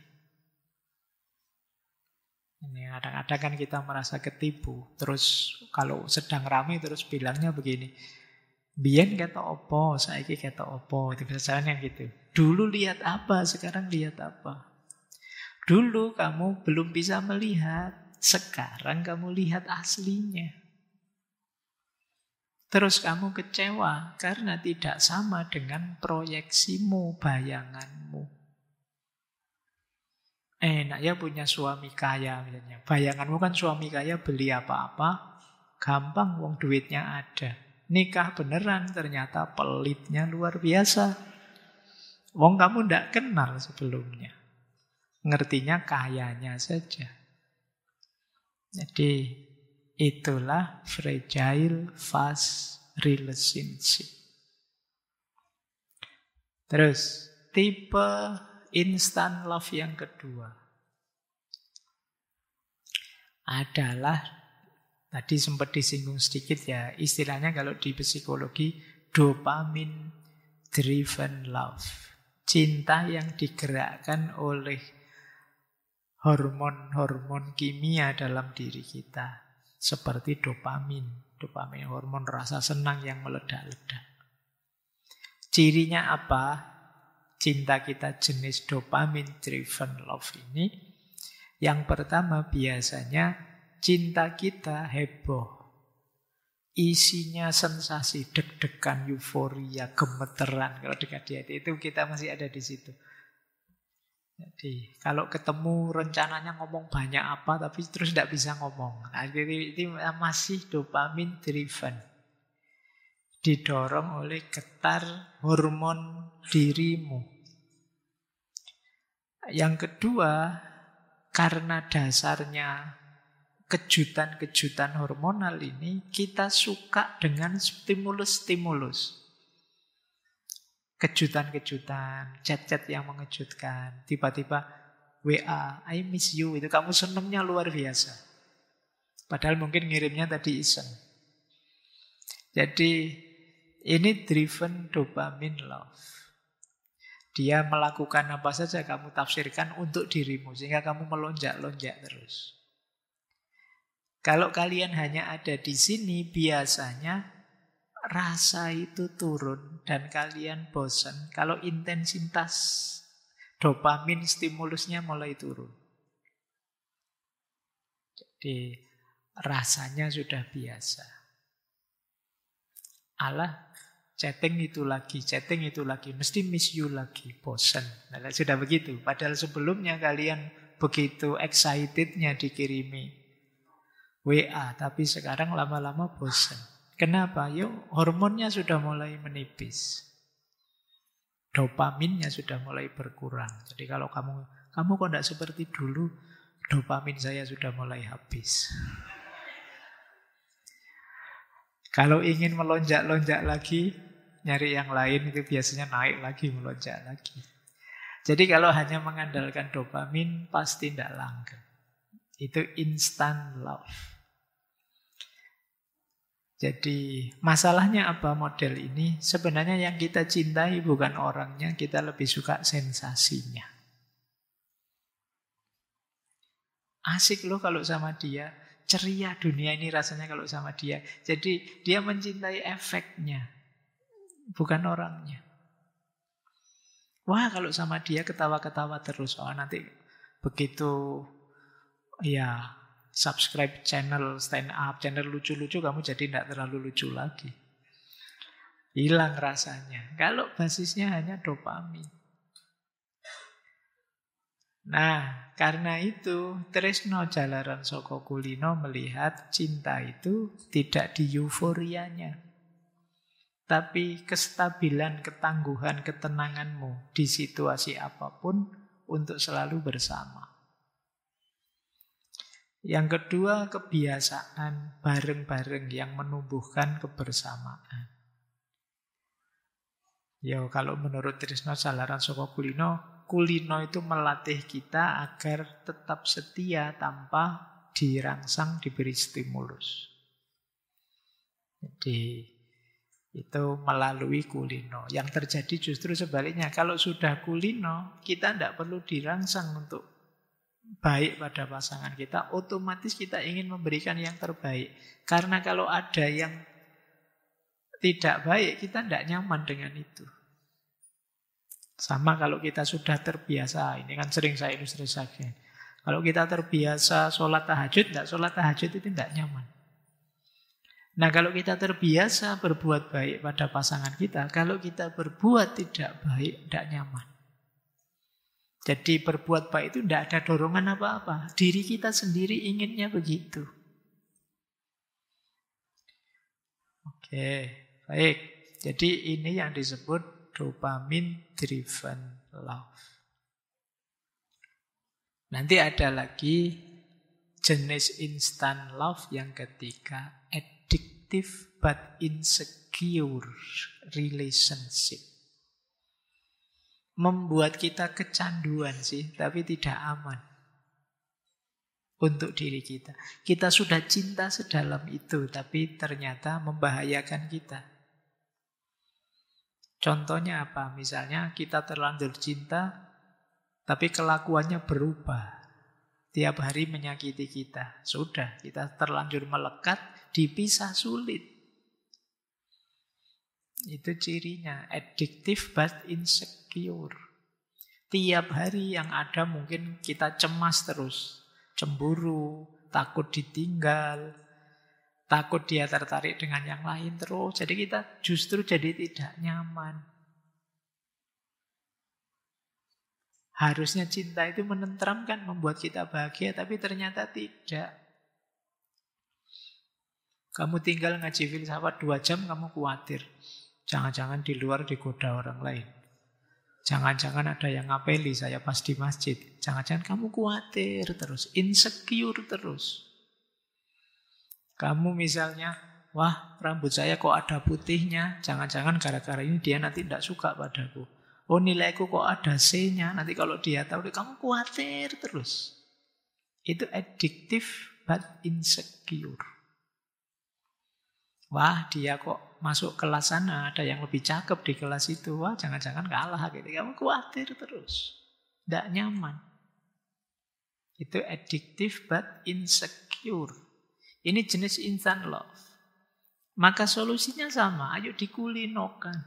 Ini kadang-kadang kan kita merasa ketipu. Terus kalau sedang ramai terus bilangnya begini, biyen kata opo, saiki kata opo. Itu biasanya gitu. Dulu lihat apa, sekarang lihat apa. Dulu kamu belum bisa melihat. Sekarang kamu lihat aslinya. Terus kamu kecewa karena tidak sama dengan proyeksimu, bayanganmu. Enak ya punya suami kaya misalnya. Bayanganmu kan suami kaya beli apa-apa, gampang wong duitnya ada. Nikah beneran ternyata pelitnya luar biasa. Wong kamu ndak kenal sebelumnya. Ngertinya kayanya saja. Jadi itulah fragile fast relationship. Terus tipe instant love yang kedua adalah, tadi sempat disinggung sedikit ya, istilahnya kalau di psikologi dopamine driven love. Cinta yang digerakkan oleh hormon-hormon kimia dalam diri kita. Seperti dopamin. Dopamin hormon rasa senang yang meledak-ledak. Cirinya apa? cinta kita jenis dopamine driven love ini, yang pertama biasanya cinta kita heboh. Isinya sensasi, deg-degan, euforia, gemeteran. Kalau dekat di hati itu kita masih ada di situ. Jadi kalau ketemu rencananya ngomong banyak apa, tapi terus tidak bisa ngomong. Nah, itu masih dopamine driven. Didorong oleh getar hormon dirimu. Yang kedua, karena dasarnya kejutan-kejutan hormonal ini, kita suka dengan stimulus-stimulus. Kejutan-kejutan, chat-chat yang mengejutkan. Tiba-tiba WA, I miss you, itu kamu senengnya luar biasa. Padahal mungkin ngirimnya tadi iseng. Jadi ini driven dopamine love. Dia melakukan apa saja kamu tafsirkan untuk dirimu, sehingga kamu melonjak-lonjak terus. Kalau kalian hanya ada di sini, biasanya rasa itu turun dan kalian bosan. Kalau intensitas dopamin stimulusnya mulai turun. Jadi rasanya sudah biasa. Alah, chatting itu lagi, mesti miss you lagi, bosan. Nah, sudah begitu. Padahal sebelumnya kalian begitu excitednya dikirimi WA, tapi sekarang lama-lama bosan. Kenapa? Yuk, hormonnya sudah mulai menipis. Dopaminnya sudah mulai berkurang. Jadi kalau kamu kok tidak seperti dulu, dopamin saya sudah mulai habis. Kalau ingin melonjak-lonjak lagi, nyari yang lain itu biasanya naik lagi, melonjak lagi. Jadi kalau hanya mengandalkan dopamin, pasti tidak langgeng. Itu instant love. Jadi masalahnya apa model ini? Sebenarnya yang kita cintai bukan orangnya, kita lebih suka sensasinya. Asik loh kalau sama dia, ceria dunia ini rasanya kalau sama dia. Jadi dia mencintai efeknya, bukan orangnya. Wah, kalau sama dia ketawa-ketawa terus. Oh, nanti begitu ya subscribe channel stand up, channel lucu-lucu, kamu jadi tidak terlalu lucu lagi. Hilang rasanya. Kalau basisnya hanya dopamin. Nah, karena itu Tresno Jalaran Soko Kulino melihat cinta itu tidak di euforianya, tapi kestabilan, ketangguhan, ketenanganmu di situasi apapun untuk selalu bersama. Yang kedua, kebiasaan bareng-bareng yang menumbuhkan kebersamaan. Ya, kalau menurut Tresno Jalaran Soko Kulino, kulino itu melatih kita agar tetap setia tanpa dirangsang, diberi stimulus. Jadi itu melalui kulino. Yang terjadi justru sebaliknya. Kalau sudah kulino, kita tidak perlu dirangsang untuk baik pada pasangan kita, otomatis kita ingin memberikan yang terbaik. Karena kalau ada yang tidak baik, kita tidak nyaman dengan itu. Sama kalau kita sudah terbiasa, ini kan sering saya ilustrasikan. Kalau kita terbiasa sholat tahajud, sholat tahajud itu tidak nyaman. Nah, kalau kita terbiasa berbuat baik pada pasangan kita, kalau kita berbuat tidak baik, tidak nyaman. Jadi berbuat baik itu tidak ada dorongan apa-apa. Diri kita sendiri inginnya begitu. Oke, baik. Jadi ini yang disebut dopamine driven love. Nanti ada lagi jenis instant love yang ketiga, addictive but insecure relationship. Membuat kita kecanduan sih, tapi tidak aman untuk diri kita. Kita sudah cinta sedalam itu, tapi ternyata membahayakan kita. Contohnya apa? Misalnya kita terlanjur cinta, tapi kelakuannya berubah. Tiap hari menyakiti kita. Sudah, kita terlanjur melekat, dipisah sulit. Itu cirinya, addictive but insecure. Tiap hari yang ada mungkin kita cemas terus. Cemburu, takut ditinggal, takut dia tertarik dengan yang lain terus. Jadi kita justru jadi tidak nyaman. Harusnya cinta itu menenteramkan, membuat kita bahagia, tapi ternyata tidak. Kamu tinggal ngaji filsafat 2 jam, kamu khawatir. Jangan-jangan di luar digoda orang lain. Jangan-jangan ada yang ngapeli saya pas di masjid. Jangan-jangan kamu khawatir terus, insecure terus. Kamu misalnya, wah rambut saya kok ada putihnya. Jangan-jangan gara-gara ini dia nanti tidak suka padaku. Oh nilaiku kok ada C-nya. Nanti kalau dia tahu, kamu khawatir terus. Itu addictive but insecure. Wah dia kok masuk kelas sana, ada yang lebih cakep di kelas itu. Wah jangan-jangan kalah gitu. Kamu khawatir terus. Tidak nyaman. Itu addictive but insecure. Ini jenis instant love. Maka solusinya sama. Ayo dikulinokan.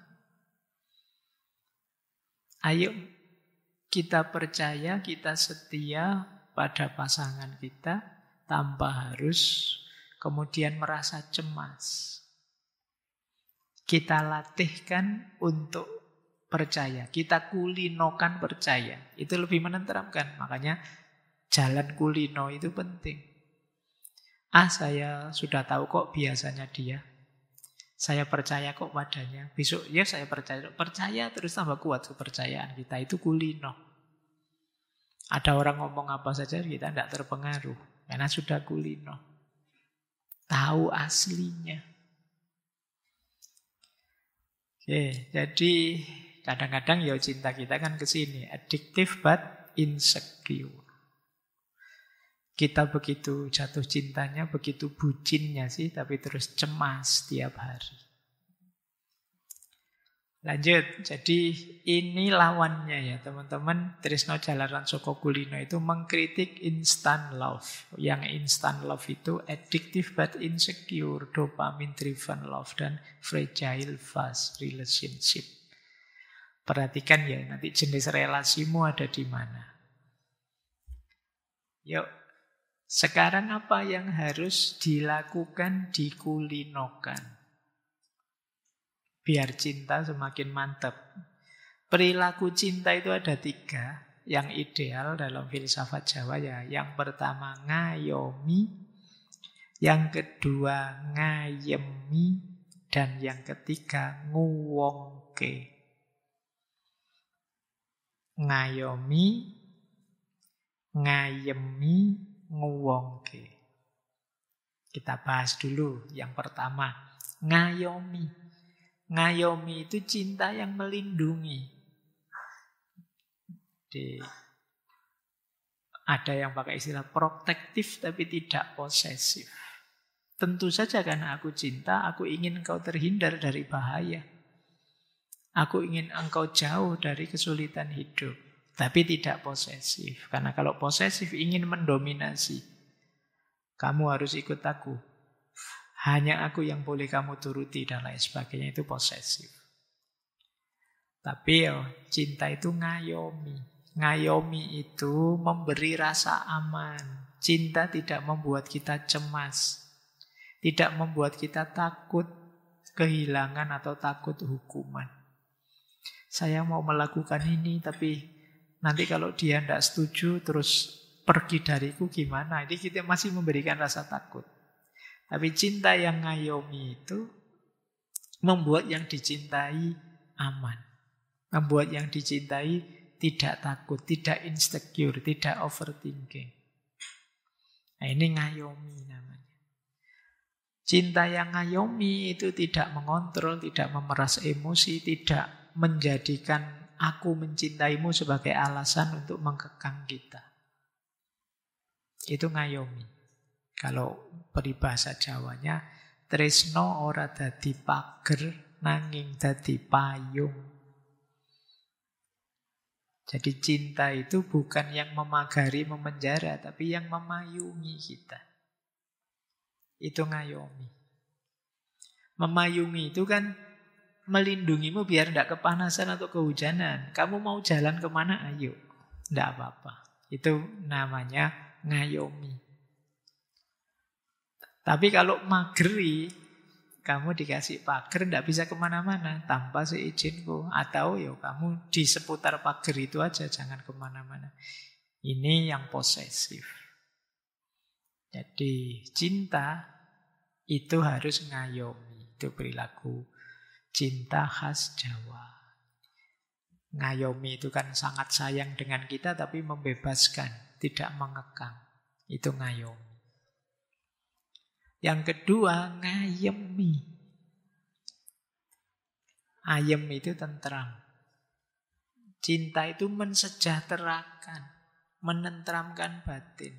Ayo kita percaya, kita setia pada pasangan kita tanpa harus kemudian merasa cemas. Kita latihkan untuk percaya. Kita kulinokan percaya. Itu lebih menenteramkan. Makanya jalan kulino itu penting. Saya sudah tahu kok biasanya dia. Saya percaya kok padanya. Besok ya saya percaya. Percaya terus tambah kuat kepercayaan kita. Itu kulino. Ada orang ngomong apa saja kita tidak terpengaruh. Karena sudah kulino. Tahu aslinya. Oke, jadi kadang-kadang ya cinta kita kan ke sini. Addictive but insecure. Kita begitu jatuh cintanya, begitu bucinnya sih, tapi terus cemas tiap hari. Lanjut, jadi ini lawannya ya teman-teman. Trisno Jalaran Soko Kulino itu mengkritik instant love. Yang instant love itu addictive but insecure, dopamine driven love, dan fragile fast relationship. Perhatikan ya, nanti jenis relasimu ada di mana. Yuk, sekarang apa yang harus dilakukan, dikulinokan? Biar cinta semakin mantap. Perilaku cinta itu ada 3. Yang ideal dalam filsafat Jawa ya. Yang pertama ngayomi. Yang kedua ngayemi. Dan yang ketiga nguwongke. Ngayomi, ngayemi, nguwongke. Kita bahas dulu yang pertama. Ngayomi. Ngayomi itu cinta yang melindungi. Ada yang pakai istilah protektif tapi tidak posesif. Tentu saja karena aku cinta, aku ingin engkau terhindar dari bahaya. Aku ingin engkau jauh dari kesulitan hidup. Tapi tidak posesif. Karena kalau posesif ingin mendominasi. Kamu harus ikut aku. Hanya aku yang boleh kamu turuti dan lain sebagainya, itu posesif. Tapi cinta itu ngayomi. Ngayomi itu memberi rasa aman. Cinta tidak membuat kita cemas. Tidak membuat kita takut kehilangan atau takut hukuman. Saya mau melakukan ini tapi nanti kalau dia tidak setuju terus pergi dariku gimana? Jadi kita masih memberikan rasa takut. Tapi cinta yang ngayomi itu membuat yang dicintai aman. Membuat yang dicintai tidak takut, tidak insecure, tidak overthinking. Nah ini ngayomi namanya. Cinta yang ngayomi itu tidak mengontrol, tidak memeras emosi, tidak menjadikan aku mencintaimu sebagai alasan untuk mengekang kita. Itu ngayomi. Kalau peribahasa Jawanya, tresno ora dadi pager nanging dadi payung. Jadi cinta itu bukan yang memagari, memenjara, tapi yang memayungi kita. Itu ngayomi. Memayungi itu kan melindungimu biar tidak kepanasan atau kehujanan. Kamu mau jalan kemana, ayo. Tidak apa-apa. Itu namanya ngayomi. Tapi kalau mageri, kamu dikasih pagar, tidak bisa kemana-mana tanpa seizinku. Atau ya kamu di seputar pagar itu aja, jangan kemana-mana. Ini yang posesif. Jadi cinta itu harus ngayomi. Itu perilaku cinta khas Jawa. Ngayomi itu kan sangat sayang dengan kita tapi membebaskan, tidak mengekang. Itu ngayomi. Yang kedua, ngayemi. Ayem itu tentram. Cinta itu mensejahterakan, menenteramkan batin.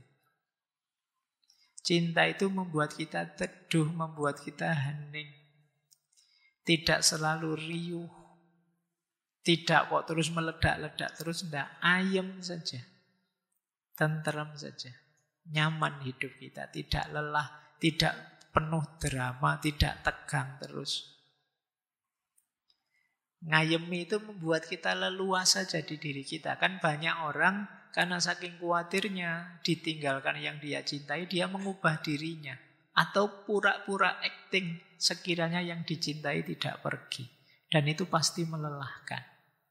Cinta itu membuat kita teduh, membuat kita hening. Tidak selalu riuh. Tidak kok terus meledak-ledak, terus tidak. Ayem saja. Tenteram saja. Nyaman hidup kita, tidak lelah, tidak penuh drama, tidak tegang terus. Ngayemi itu membuat kita leluasa jadi diri kita. Kan banyak orang karena saking khawatirnya ditinggalkan yang dia cintai, dia mengubah dirinya. Atau pura-pura acting sekiranya yang dicintai tidak pergi. Dan itu pasti melelahkan.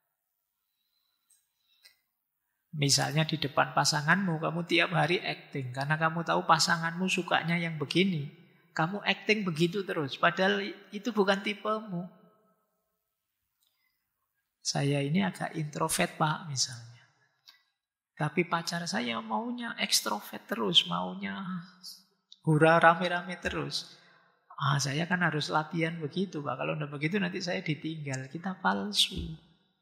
Misalnya di depan pasanganmu, kamu tiap hari acting. Karena kamu tahu pasanganmu sukanya yang begini. Kamu acting begitu terus. Padahal itu bukan tipemu. Saya ini agak introvert, Pak, misalnya. Tapi pacar saya maunya ekstrovert terus. Maunya hura rame-rame terus. Saya kan harus latihan begitu, Pak. Kalau tidak begitu nanti saya ditinggal. Kita palsu.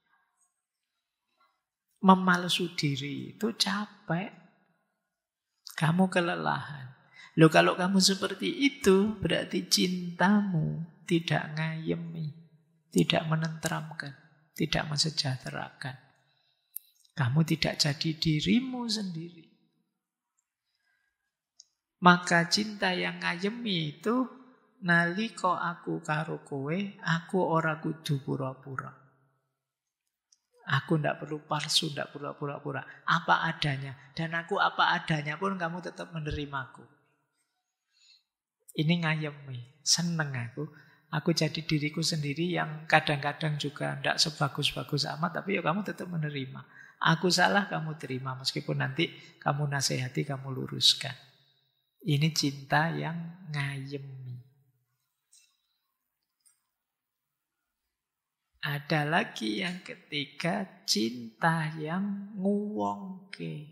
Memalsu diri itu capek. Kamu kelelahan. Loh, kalau kamu seperti itu, berarti cintamu tidak ngayemi, tidak menenteramkan, tidak mensejahterakan. Kamu tidak jadi dirimu sendiri. Maka cinta yang ngayemi itu, nalika aku karo kowe, aku ora kudu pura-pura. Aku tidak perlu palsu, tidak perlu pura-pura. Apa adanya. Dan aku apa adanya pun kamu tetap menerimaku. Ini ngayemi. Seneng aku. Aku jadi diriku sendiri yang kadang-kadang juga tidak sebagus-bagus amat. Tapi ya kamu tetap menerima. Aku salah, kamu terima. Meskipun nanti kamu nasihati, kamu luruskan. Ini cinta yang ngayemi. Ada lagi yang ketiga, cinta yang nguwongke.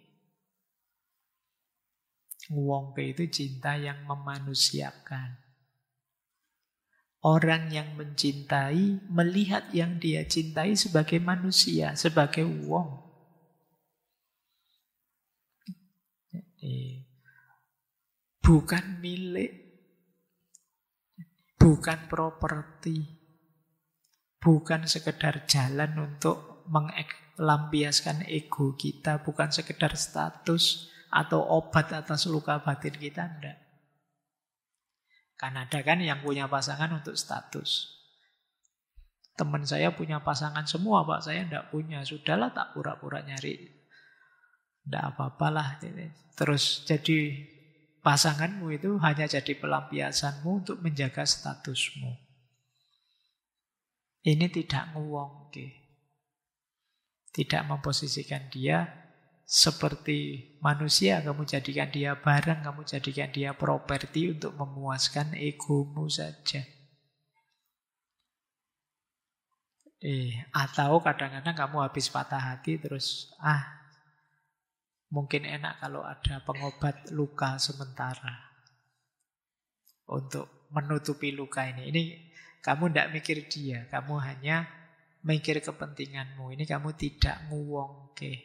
Nguwongke itu cinta yang memanusiakan. Orang yang mencintai melihat yang dia cintai sebagai manusia, sebagai wong. Jadi, bukan milik, bukan properti. Bukan sekedar jalan untuk melampiaskan ego kita. Bukan sekedar status atau obat atas luka batin kita. Tidak. Kan ada kan yang punya pasangan untuk status. Teman saya punya pasangan semua, Pak. Saya tidak punya. Sudahlah, tak pura-pura nyari. Tidak apa-apalah. Terus jadi pasanganmu itu hanya jadi pelampiasanmu untuk menjaga statusmu. Ini tidak nguwongke. Tidak memposisikan dia seperti manusia. Kamu jadikan dia barang, kamu jadikan dia properti untuk memuaskan egomu saja. Atau kadang-kadang kamu habis patah hati terus, mungkin enak kalau ada pengobat luka sementara untuk menutupi luka ini. Ini kamu tidak mikir dia, kamu hanya mikir kepentinganmu. Ini kamu tidak nguwongke.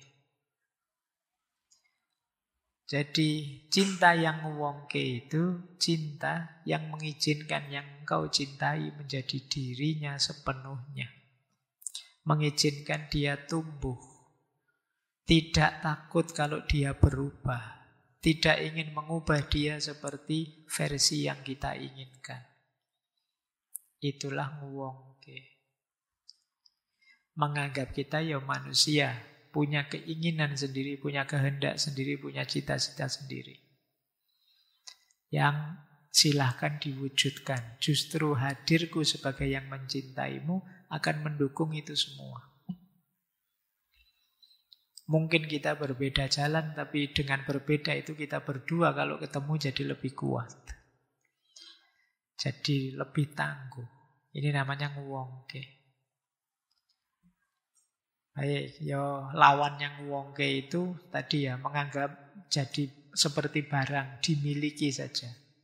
Jadi cinta yang nguwongke itu cinta yang mengizinkan yang engkau cintai menjadi dirinya sepenuhnya. Mengizinkan dia tumbuh. Tidak takut kalau dia berubah. Tidak ingin mengubah dia seperti versi yang kita inginkan. Itulah nguwongke. menganggap kita ya manusia, punya keinginan sendiri, punya kehendak sendiri, punya cita-cita sendiri. Yang silahkan diwujudkan. Justru hadirku sebagai yang mencintaimu akan mendukung itu semua. Mungkin kita berbeda jalan, tapi dengan berbeda itu kita berdua kalau ketemu jadi lebih kuat. Jadi lebih tangguh. Ini namanya nguwongke. Baik, yo lawan yang nguwongke itu tadi ya menganggap jadi seperti barang dimiliki saja.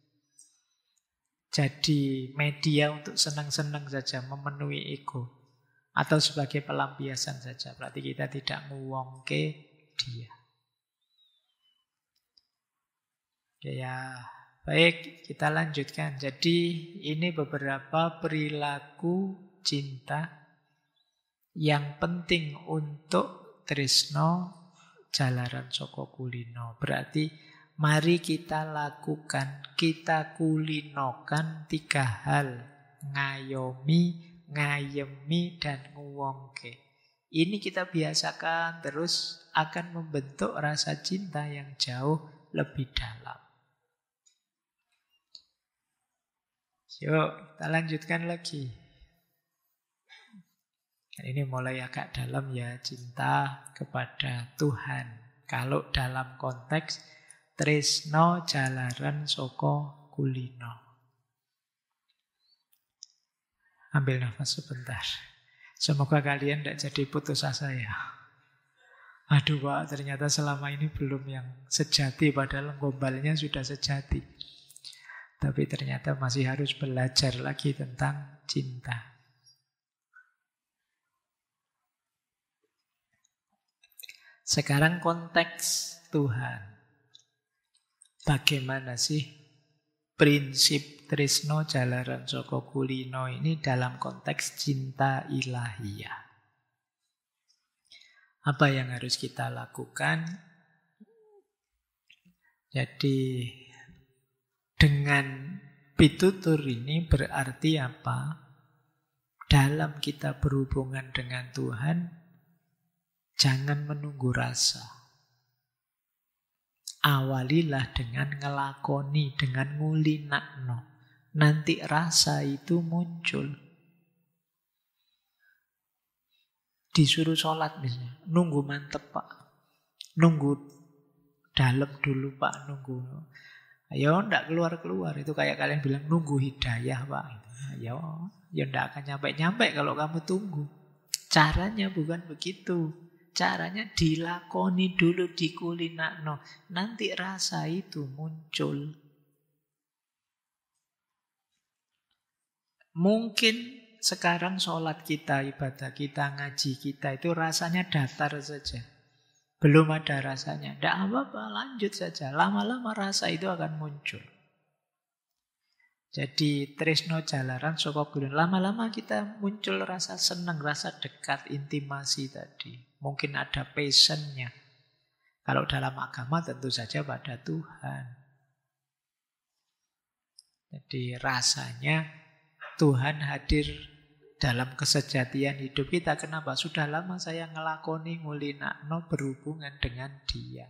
Jadi media untuk senang-senang saja, memenuhi ego. Atau sebagai pelampiasan saja. Berarti kita tidak nguwongke dia. Oke ya, baik, kita lanjutkan. Jadi ini beberapa perilaku cinta yang penting untuk tresno jalaran saka kulino. Berarti mari kita lakukan, kita kulinokan 3 hal. Ngayomi, ngayemi, dan nguwongke. Ini kita biasakan terus akan membentuk rasa cinta yang jauh lebih dalam. Yuk, kita lanjutkan lagi. Ini mulai agak dalam ya, cinta kepada Tuhan. Kalau dalam konteks tresno jalaran saka kulino. Ambil nafas sebentar. Semoga kalian tidak jadi putus asa ya. Aduh Pak, ternyata selama ini belum yang sejati, padahal gombalnya sudah sejati. Tapi ternyata masih harus belajar lagi tentang cinta. Sekarang konteks Tuhan. Bagaimana sih prinsip tresno jalaran saka kulino ini dalam konteks cinta ilahiyah? Apa yang harus kita lakukan? Jadi dengan pitutur ini berarti apa? Dalam kita berhubungan dengan Tuhan, jangan menunggu rasa. Awalilah dengan ngelakoni, dengan ngulinakno. Nanti rasa itu muncul. Disuruh sholat misalnya, nunggu mantep Pak. Nunggu dalam dulu Pak, nunggu. Ayo ndak keluar-keluar. Itu kayak kalian bilang nunggu hidayah Pak. Ayo, ya ndak akan nyampe-nyampe kalau kamu tunggu. Caranya bukan begitu. Caranya dilakoni dulu, dikulinakno. Nanti rasa itu muncul. Mungkin sekarang sholat kita, ibadah kita, ngaji kita itu rasanya datar saja. Belum ada rasanya. Tidak apa-apa, lanjut saja. Lama-lama rasa itu akan muncul. Jadi tresno jalaran saka kulino. Lama-lama kita muncul rasa senang, rasa dekat, intimasi tadi. Mungkin ada passionnya. Kalau dalam agama tentu saja pada Tuhan. Jadi rasanya Tuhan hadir dalam kesejatian hidup kita. Kenapa? Sudah lama saya ngelakoni, ngulinakno berhubungan dengan Dia.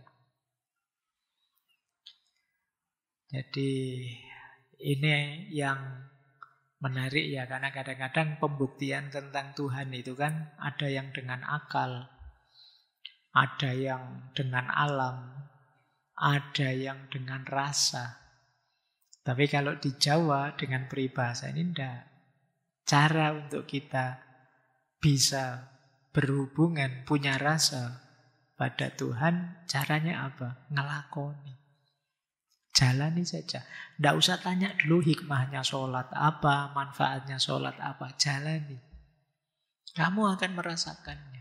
Jadi ini yang menarik ya, karena kadang-kadang pembuktian tentang Tuhan itu kan ada yang dengan akal, ada yang dengan alam, ada yang dengan rasa. Tapi kalau di Jawa dengan peribahasa ini enggak. Cara untuk kita bisa berhubungan, punya rasa pada Tuhan, caranya apa? Ngelakoni. Jalani saja. Tidak usah tanya dulu hikmahnya sholat apa, manfaatnya sholat apa. Jalani. Kamu akan merasakannya.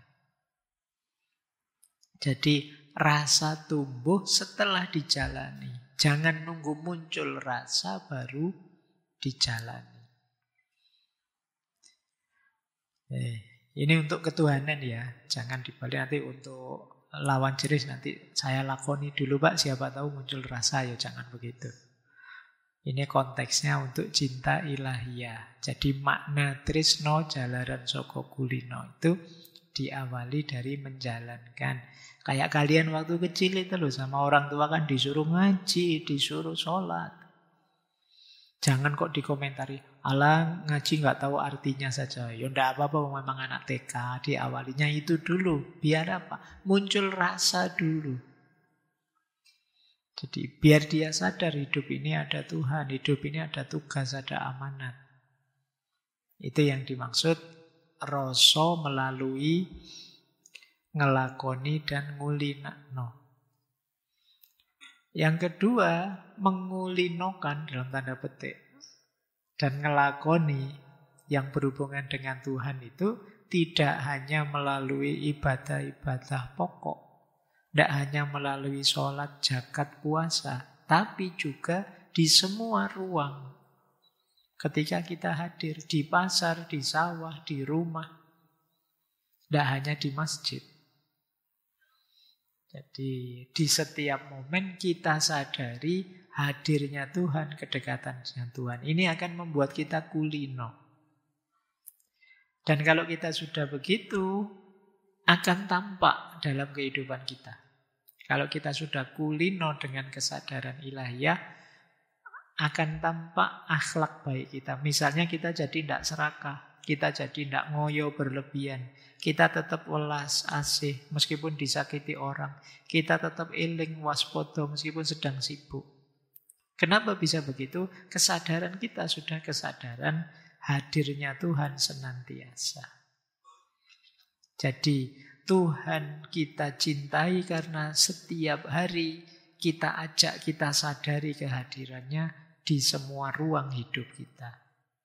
Jadi rasa tumbuh setelah dijalani. Jangan nunggu muncul rasa baru dijalani. Ini untuk ketuhanan ya. Jangan dibalik nanti untuk lawan jenis nanti saya lakoni dulu Pak, siapa tahu muncul rasa, ya jangan begitu. Ini konteksnya untuk cinta ilahiyah. Jadi makna tresno jalaran saka kulino itu Diawali dari menjalankan. Kayak kalian waktu kecil itu loh, sama orang tua kan disuruh ngaji, disuruh sholat. Jangan kok dikomentari, alah ngaji nggak tahu artinya saja. Ya ndak apa-apa, memang anak TK. Diawalinya itu dulu. Biar apa? Muncul rasa dulu. Jadi biar dia sadar hidup ini ada Tuhan, hidup ini ada tugas, ada amanat. Itu yang dimaksud rasa melalui ngelakoni dan ngulinakno. Yang kedua, mengulinokan dalam tanda petik dan ngelakoni yang berhubungan dengan Tuhan itu tidak hanya melalui ibadah-ibadah pokok, tidak hanya melalui sholat, zakat, puasa, tapi juga di semua ruang. Ketika kita hadir di pasar, di sawah, di rumah, tidak hanya di masjid. Jadi di setiap momen kita sadari hadirnya Tuhan, kedekatan dengan Tuhan. Ini akan membuat kita kulino. Dan kalau kita sudah begitu, akan tampak dalam kehidupan kita. Kalau kita sudah kulino dengan kesadaran ilahiyah, akan tampak akhlak baik kita. Misalnya kita jadi tidak serakah, kita jadi tidak ngoyo berlebihan, kita tetap welas asih meskipun disakiti orang, kita tetap eling waspada meskipun sedang sibuk. Kenapa bisa begitu? Kesadaran kita sudah kesadaran hadirnya Tuhan senantiasa. Jadi Tuhan kita cintai karena setiap hari kita ajak, kita sadari kehadirannya di semua ruang hidup kita.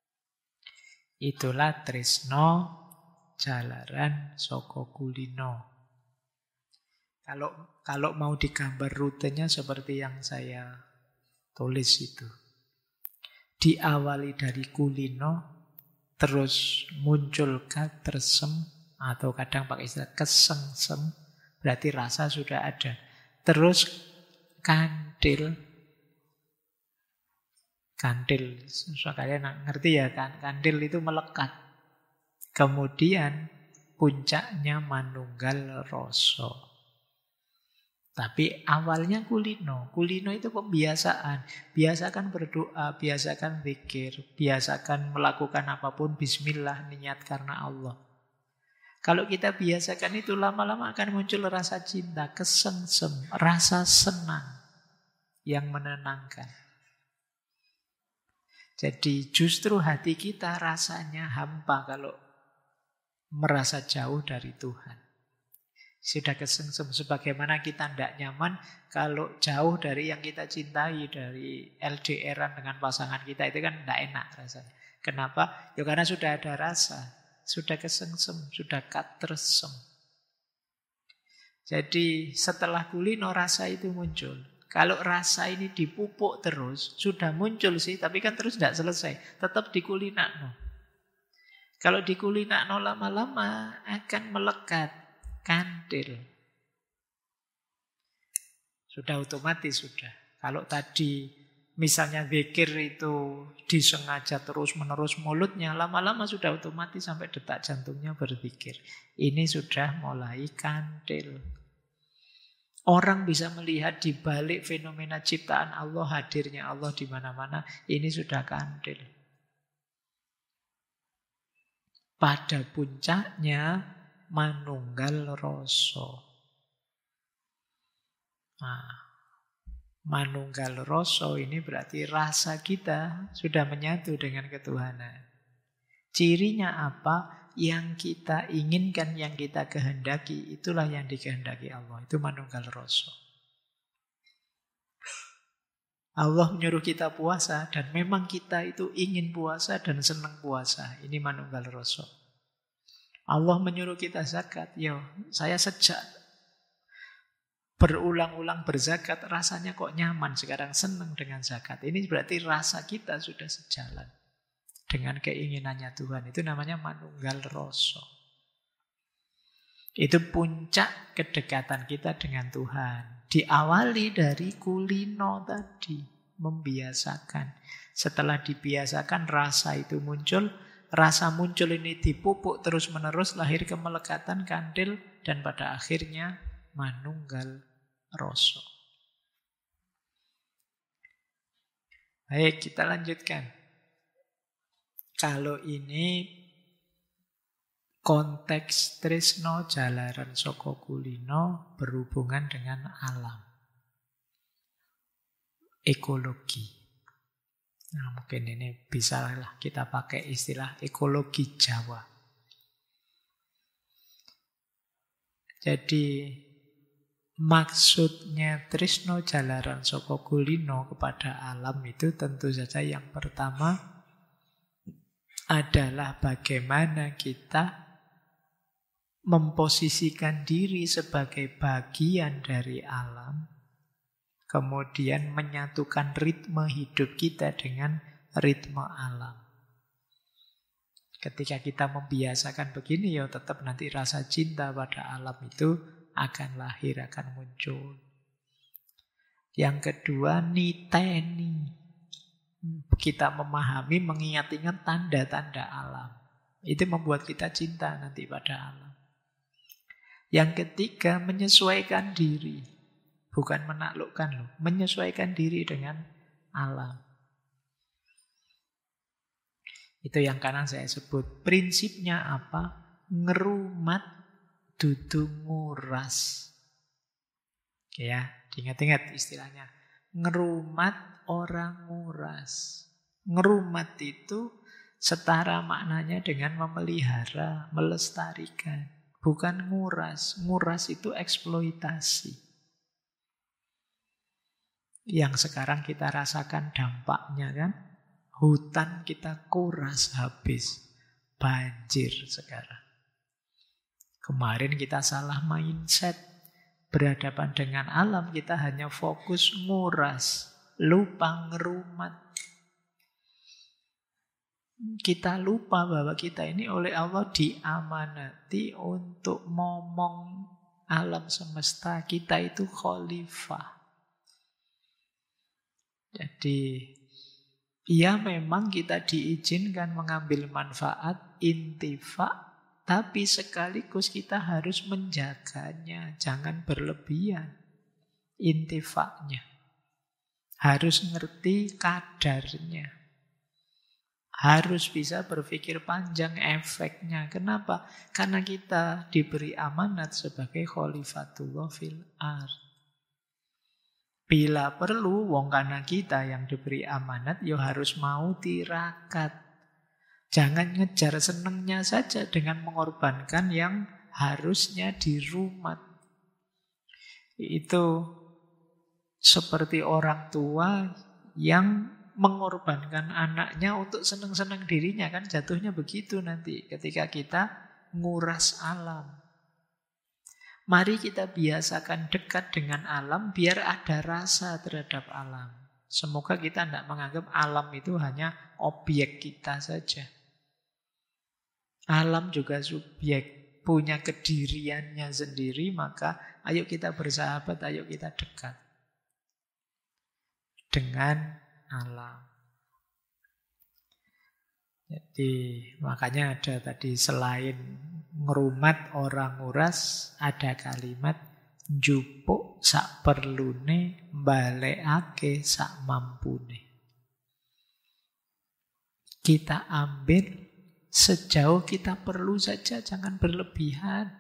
Itulah tresno jalaran saka kulino. Kalau mau digambar rutenya seperti yang saya tulis itu. Diawali dari kulino, terus muncul katresem, atau kadang pakai istilah kesengsem, berarti rasa sudah ada. Terus kandil, kalian ngerti ya kan? Kandil itu melekat. Kemudian puncaknya manunggal rasa. Tapi awalnya kulino. Kulino itu pembiasaan. Biasakan berdoa, biasakan zikir, biasakan melakukan apapun bismillah, niat karena Allah. Kalau kita biasakan itu, lama-lama akan muncul rasa cinta, kesengsem, rasa senang yang menenangkan. Jadi justru hati kita rasanya hampa kalau merasa jauh dari Tuhan. Sudah kesengsem, sebagaimana kita tidak nyaman kalau jauh dari yang kita cintai, dari LDR-an dengan pasangan kita, itu kan tidak enak rasanya. Kenapa? Ya karena sudah ada rasa. Sudah kesengsem, sudah katresem. Jadi setelah kulino rasa itu muncul. Kalau rasa ini dipupuk terus, sudah muncul sih, tapi kan terus tidak selesai. Tetap dikulinakno. Kalau dikulinakno lama-lama akan melekat kandil. Sudah otomatis sudah. Kalau tadi misalnya zikir itu disengaja terus-menerus mulutnya, lama-lama sudah otomatis sampai detak jantungnya berzikir. Ini sudah mulai kandil. Orang bisa melihat di balik fenomena ciptaan Allah, hadirnya Allah di mana-mana, ini sudah kandil. Pada puncaknya manunggal rasa. Nah, manunggal rasa ini berarti rasa kita sudah menyatu dengan ketuhanan. Cirinya apa? Yang kita inginkan, yang kita kehendaki, itulah yang dikehendaki Allah. Itu manunggal rasa. Allah menyuruh kita puasa, dan memang kita itu ingin puasa dan senang puasa. Ini manunggal rasa. Allah menyuruh kita zakat. Yo, saya sejak berulang-ulang berzakat, rasanya kok nyaman, sekarang senang dengan zakat. Ini berarti rasa kita sudah sejalan dengan keinginannya Tuhan. Itu namanya manunggal rasa. Itu puncak kedekatan kita dengan Tuhan. Diawali dari kulino tadi, membiasakan. Setelah dibiasakan, rasa itu muncul, rasa muncul ini dipupuk terus-menerus, lahir kemelekatan, kandil, dan pada akhirnya manunggal rasa. Baik, kita lanjutkan. Kalau ini konteks tresno jalaran saka kulino berhubungan dengan alam. Ekologi. Nah, mungkin ini bisa lah kita pakai istilah ekologi Jawa. Jadi maksudnya tresno jalaran saka kulino kepada alam itu tentu saja yang pertama adalah bagaimana kita memposisikan diri sebagai bagian dari alam, kemudian menyatukan ritme hidup kita dengan ritme alam. Ketika kita membiasakan begini, ya tetap nanti rasa cinta pada alam itu akan lahir, akan muncul. Yang kedua, niteni. Kita memahami, mengingat-ingat tanda-tanda alam. Itu membuat kita cinta nanti pada alam. Yang ketiga, menyesuaikan diri. Bukan menaklukkan loh, menyesuaikan diri dengan alam. Itu yang kanan saya sebut. Prinsipnya apa? Ngerumat dudu nguras. Oke ya, diingat-ingat istilahnya. Ngerumat orang nguras. Ngerumat itu setara maknanya dengan memelihara, melestarikan. Bukan nguras. Nguras itu eksploitasi. Yang sekarang kita rasakan dampaknya kan. Hutan kita kuras habis. Banjir sekarang. Kemarin kita salah mindset. Berhadapan dengan alam kita hanya fokus nguras. Lupa ngerumat. Kita lupa bahwa kita ini oleh Allah diamanati untuk momong alam semesta. Kita itu khalifah. Jadi, ya memang kita diizinkan mengambil manfaat, intifa, tapi sekaligus kita harus menjaganya. Jangan berlebihan intifaknya. Harus ngerti kadarnya. Harus bisa berpikir panjang efeknya. Kenapa? Karena kita diberi amanat sebagai khalifatullah fil ardh. Bila perlu, wong kana kita yang diberi amanat, ya harus mau tirakat. Jangan ngejar senengnya saja dengan mengorbankan yang harusnya dirumat. Itu seperti orang tua yang mengorbankan anaknya untuk senang-senang dirinya, kan jatuhnya begitu nanti ketika kita nguras alam. Mari kita biasakan dekat dengan alam biar ada rasa terhadap alam. Semoga kita tidak menganggap alam itu hanya objek kita saja. Alam juga subjek, punya kediriannya sendiri, maka ayo kita bersahabat, ayo kita dekat dengan alam. Jadi makanya ada tadi selain ngerumat orang nguras, ada kalimat njupuk sak perlune, balekake sak mampune. Kita ambil sejauh kita perlu saja, jangan berlebihan.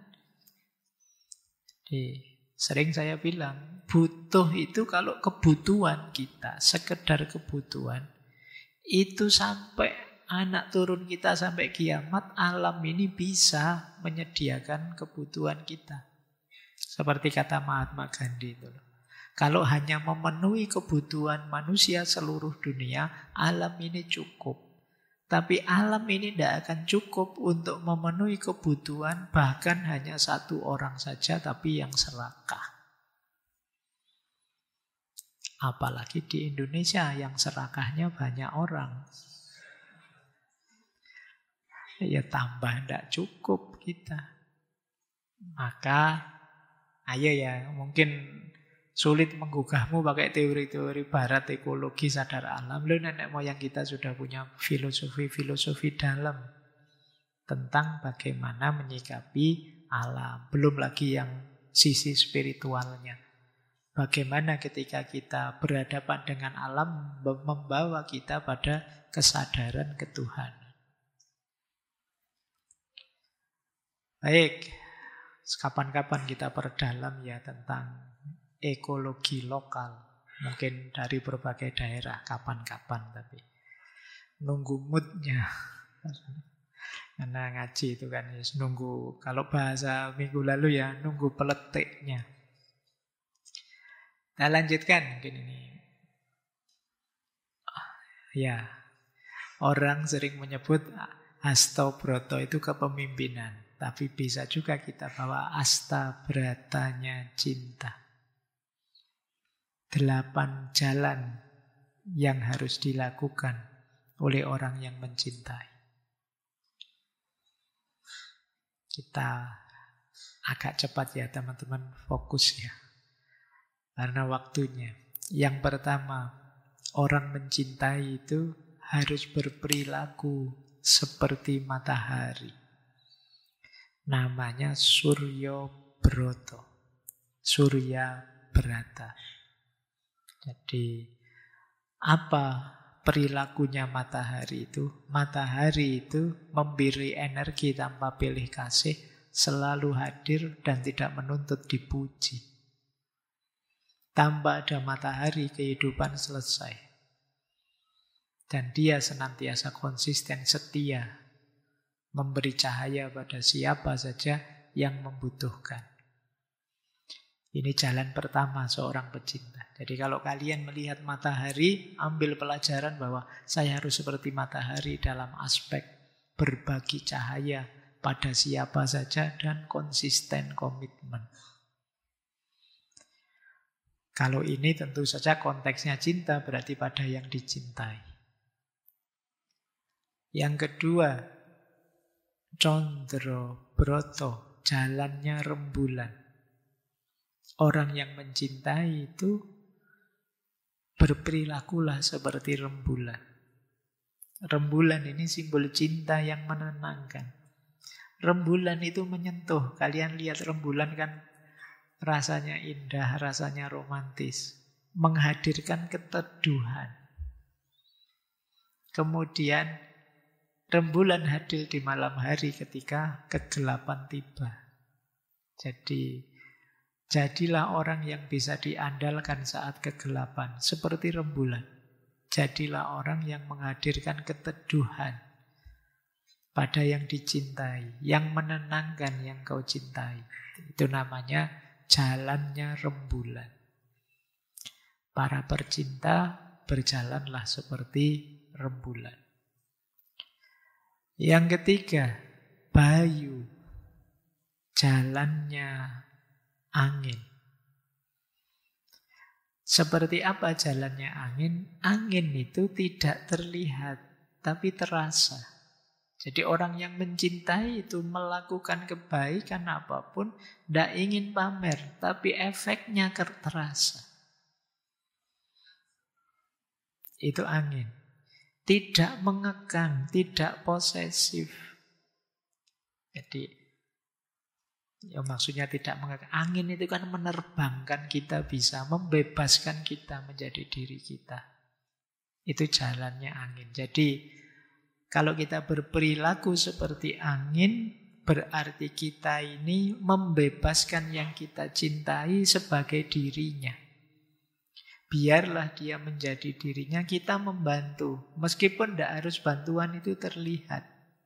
Jadi, sering saya bilang, butuh itu kalau kebutuhan kita, sekedar kebutuhan, itu sampai anak turun kita sampai kiamat, alam ini bisa menyediakan kebutuhan kita. Seperti kata Mahatma Gandhi itu. Kalau hanya memenuhi kebutuhan manusia seluruh dunia, alam ini cukup. Tapi alam ini tidak akan cukup untuk memenuhi kebutuhan bahkan hanya satu orang saja, tapi yang serakah. Apalagi di Indonesia yang serakahnya banyak orang. Ya tambah tidak cukup kita. Maka ayo ya, mungkin sulit menggugahmu pakai teori-teori barat ekologi sadar alam. Loh, nenek moyang kita sudah punya filosofi-filosofi dalam tentang bagaimana menyikapi alam. Belum lagi yang sisi spiritualnya. Bagaimana ketika kita berhadapan dengan alam membawa kita pada kesadaran ketuhanan. Baik, kapan-kapan kita perdalam ya tentang ekologi lokal. Mungkin dari berbagai daerah, kapan-kapan tapi. Nunggu moodnya. Karena ngaji itu kan ya, nunggu, kalau bahasa minggu lalu ya, nunggu peletiknya. Kita lanjutkan mungkin ini. Ya, orang sering menyebut Hastobroto itu kepemimpinan. Tapi bisa juga kita bawa Astabratanya cinta. 8 jalan yang harus dilakukan oleh orang yang mencintai. Kita agak cepat ya teman-teman, fokus ya. Karena waktunya. Yang pertama, orang mencintai itu harus berperilaku seperti matahari. Namanya Surya Broto. Surya Brata. Jadi apa perilakunya matahari itu? Matahari itu memberi energi tanpa pilih kasih, selalu hadir dan tidak menuntut dipuji. Tanpa ada matahari, kehidupan selesai. Dan dia senantiasa konsisten, setia, memberi cahaya pada siapa saja yang membutuhkan. Ini jalan pertama seorang pecinta. Jadi kalau kalian melihat matahari, ambil pelajaran bahwa saya harus seperti matahari dalam aspek berbagi cahaya pada siapa saja dan konsisten komitmen. Kalau ini tentu saja konteksnya cinta, berarti pada yang dicintai. Yang kedua, Condro Broto, jalannya rembulan. Orang yang mencintai itu berperilakulah seperti rembulan. Rembulan ini simbol cinta yang menenangkan. Rembulan itu menyentuh. Kalian lihat rembulan kan rasanya indah, rasanya romantis. Menghadirkan keteduhan. Kemudian rembulan hadir di malam hari ketika kegelapan tiba. Jadilah orang yang bisa diandalkan saat kegelapan, seperti rembulan. Jadilah orang yang menghadirkan keteduhan pada yang dicintai, yang menenangkan yang kau cintai. Itu namanya jalannya rembulan. Para pecinta berjalanlah seperti rembulan. Yang ketiga, Bayu, jalannya angin. Seperti apa jalannya angin? Angin itu tidak terlihat, tapi terasa. Jadi orang yang mencintai itu melakukan kebaikan apapun, tidak ingin pamer, tapi efeknya terasa. Itu angin. Tidak mengekang, tidak posesif. Jadi ya maksudnya tidak mengekang. Angin itu kan menerbangkan kita, bisa membebaskan kita menjadi diri kita. Itu jalannya angin. Jadi kalau kita berperilaku seperti angin, berarti kita ini membebaskan yang kita cintai sebagai dirinya. Biarlah dia menjadi dirinya, kita membantu. Meskipun tidak harus bantuan itu terlihat.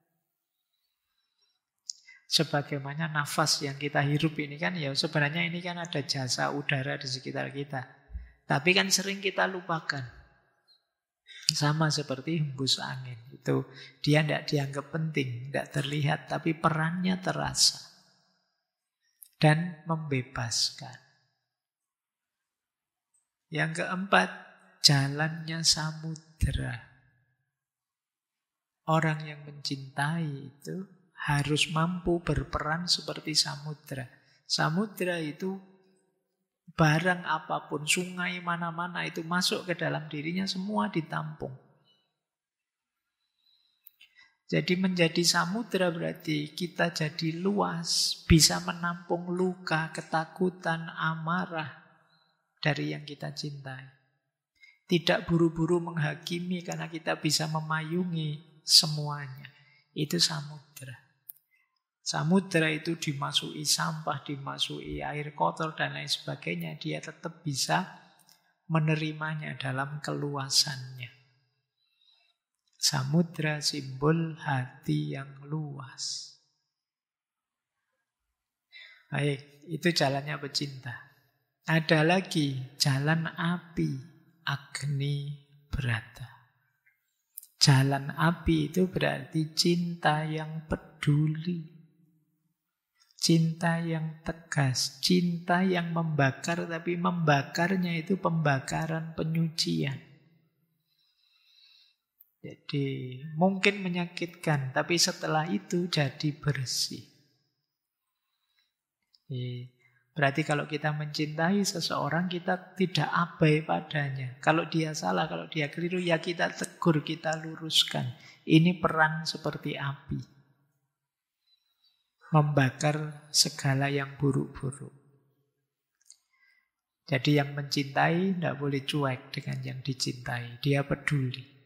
Sebagaimana nafas yang kita hirup ini kan, ya sebenarnya ini kan ada jasa udara di sekitar kita. Tapi kan sering kita lupakan. Sama seperti hembus angin. Itu dia tidak dianggap penting, tidak terlihat, tapi perannya terasa. Dan membebaskan. Yang keempat, jalannya samudera. Orang yang mencintai itu harus mampu berperan seperti samudera. Samudera itu barang apapun, sungai mana-mana itu masuk ke dalam dirinya, semua ditampung. Jadi menjadi samudra berarti kita jadi luas, bisa menampung luka, ketakutan, amarah dari yang kita cintai. Tidak buru-buru menghakimi karena kita bisa memayungi semuanya. Itu samudra. Samudra itu dimasuki sampah, dimasuki air kotor dan lain sebagainya. Dia tetap bisa menerimanya dalam keluasannya. Samudra simbol hati yang luas. Baik, itu jalannya pecinta. Ada lagi jalan api, Agni Brata. Jalan api itu berarti cinta yang peduli. Cinta yang tegas, cinta yang membakar, tapi membakarnya itu pembakaran penyucian. Jadi mungkin menyakitkan, tapi setelah itu jadi bersih. Berarti kalau kita mencintai seseorang, kita tidak abai padanya. Kalau dia salah, kalau dia keliru, ya kita tegur, kita luruskan. Ini peran seperti api. Membakar segala yang buruk-buruk. Jadi yang mencintai tidak boleh cuek dengan yang dicintai. Dia peduli.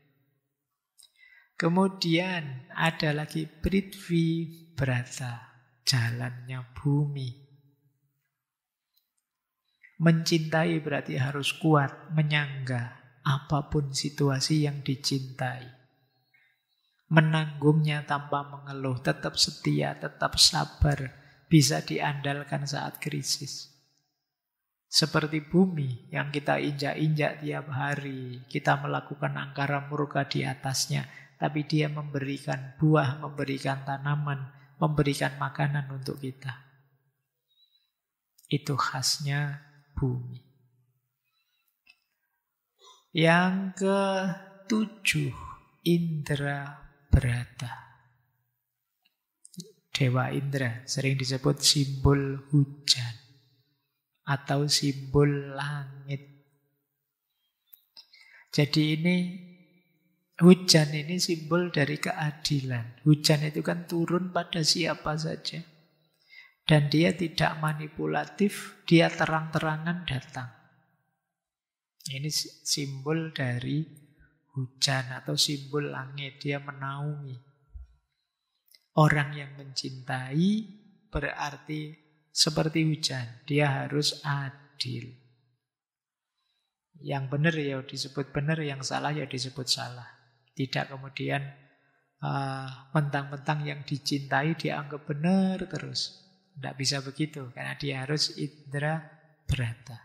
Kemudian ada lagi Prithvi Brata, jalannya bumi. Mencintai berarti harus kuat, menyangga apapun situasi yang dicintai. Menanggungnya tanpa mengeluh, tetap setia, tetap sabar, bisa diandalkan saat krisis. Seperti bumi yang kita injak-injak tiap hari, kita melakukan angkara murka di atasnya, tapi dia memberikan buah, memberikan tanaman, memberikan makanan untuk kita. Itu khasnya bumi. Yang ke-7, Indra Brata. Dewa Indra sering disebut simbol hujan atau simbol langit. Jadi ini hujan ini simbol dari keadilan. Hujan itu kan turun pada siapa saja. Dan dia tidak manipulatif, dia terang-terangan datang. Ini simbol dari hujan atau simbol langit. Dia menaungi. Orang yang mencintai berarti seperti hujan. Dia harus adil. Yang benar ya disebut benar, yang salah ya disebut salah. Tidak kemudian mentang-mentang yang dicintai dianggap benar terus. Tidak bisa begitu, karena dia harus Indra Brata.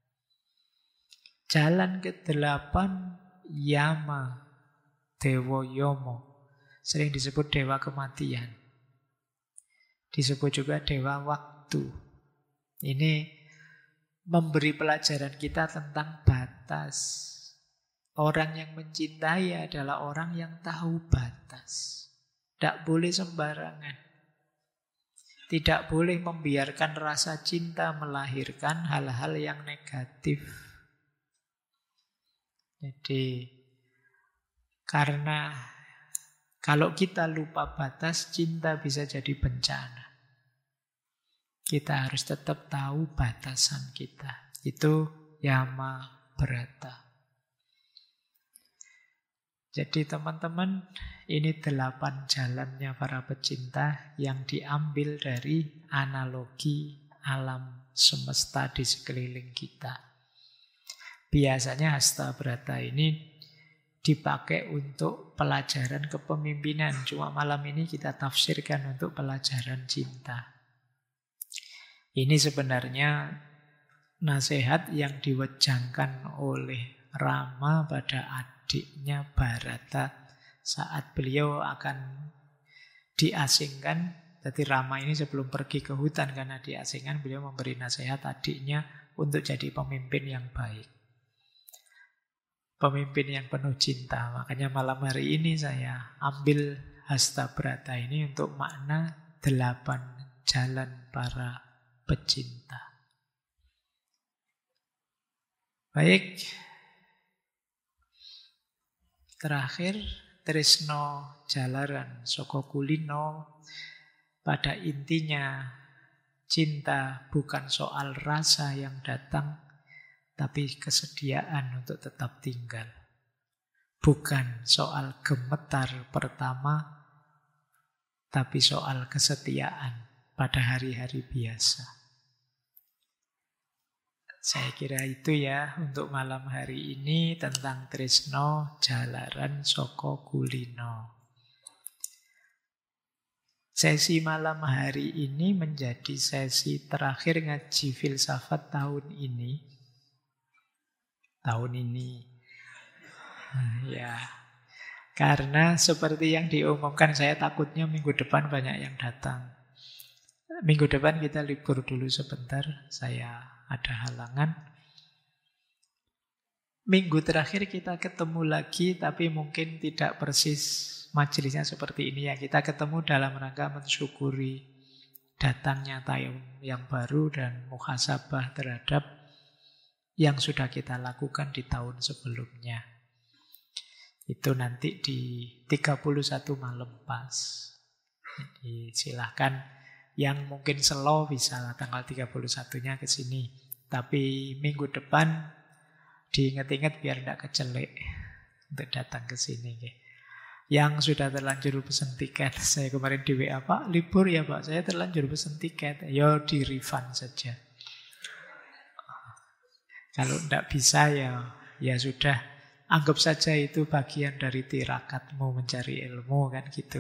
Jalan ke-8, Yama, Dewa Yomo. Sering disebut dewa kematian. Disebut juga dewa waktu. Ini memberi pelajaran kita tentang batas. Orang yang mencintai adalah orang yang tahu batas. Tidak boleh sembarangan. Tidak boleh membiarkan rasa cinta melahirkan hal-hal yang negatif. Jadi, karena kalau kita lupa batas, cinta bisa jadi bencana. Kita harus tetap tahu batasan kita. Itu Yama Brata. Jadi teman-teman, ini 8 jalannya para pecinta yang diambil dari analogi alam semesta di sekeliling kita. Biasanya Hasta Brata ini dipakai untuk pelajaran kepemimpinan. Cuma malam ini kita tafsirkan untuk pelajaran cinta. Ini sebenarnya nasihat yang diwejangkan oleh Rama pada adiknya Bharata saat beliau akan diasingkan. Jadi Rama ini sebelum pergi ke hutan karena diasingkan, beliau memberi nasihat adiknya untuk jadi pemimpin yang baik. Pemimpin yang penuh cinta. Makanya malam hari ini saya ambil Hasta Brata ini untuk makna 8 jalan para pecinta. Baik. Terakhir tresno jalaran saka kulino. Pada intinya cinta bukan soal rasa yang datang, tapi kesediaan untuk tetap tinggal. Bukan soal gemetar pertama, tapi soal kesetiaan pada hari-hari biasa. Saya kira itu ya untuk malam hari ini tentang tresno jalaran saka kulino. Sesi malam hari ini menjadi sesi terakhir ngaji filsafat tahun ini. Tahun ini. Ya. Karena seperti yang diumumkan, saya takutnya minggu depan banyak yang datang. Minggu depan kita libur dulu sebentar, saya ada halangan. Minggu terakhir kita ketemu lagi, tapi mungkin tidak persis majelisnya seperti ini ya. Kita ketemu dalam rangka mensyukuri datangnya tahun yang baru dan muhasabah terhadap yang sudah kita lakukan di tahun sebelumnya. Itu nanti di 31 malam pas. Jadi silahkan yang mungkin slow bisa tanggal 31-nya ke sini. Tapi minggu depan diingat-ingat biar tidak kecelek untuk datang ke sini. Yang sudah terlanjur pesen tiket, saya kemarin di WA, Pak, libur ya Pak, saya terlanjur pesen tiket. Ya di refund saja. Kalau tidak bisa ya sudah, anggap saja itu bagian dari tirakatmu mencari ilmu kan gitu.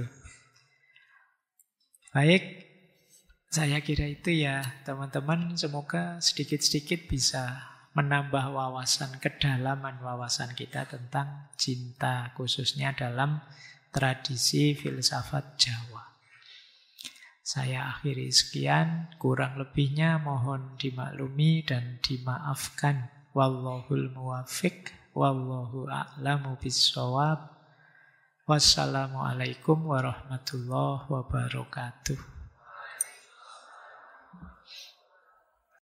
Baik. Saya kira itu ya teman-teman, semoga sedikit-sedikit bisa menambah wawasan, kedalaman wawasan kita tentang cinta, khususnya dalam tradisi filsafat Jawa. Saya akhiri sekian, kurang lebihnya mohon dimaklumi dan dimaafkan. Wallahul muwaffiq, wallahu a'lamu bissawab. Wassalamualaikum warahmatullahi wabarakatuh.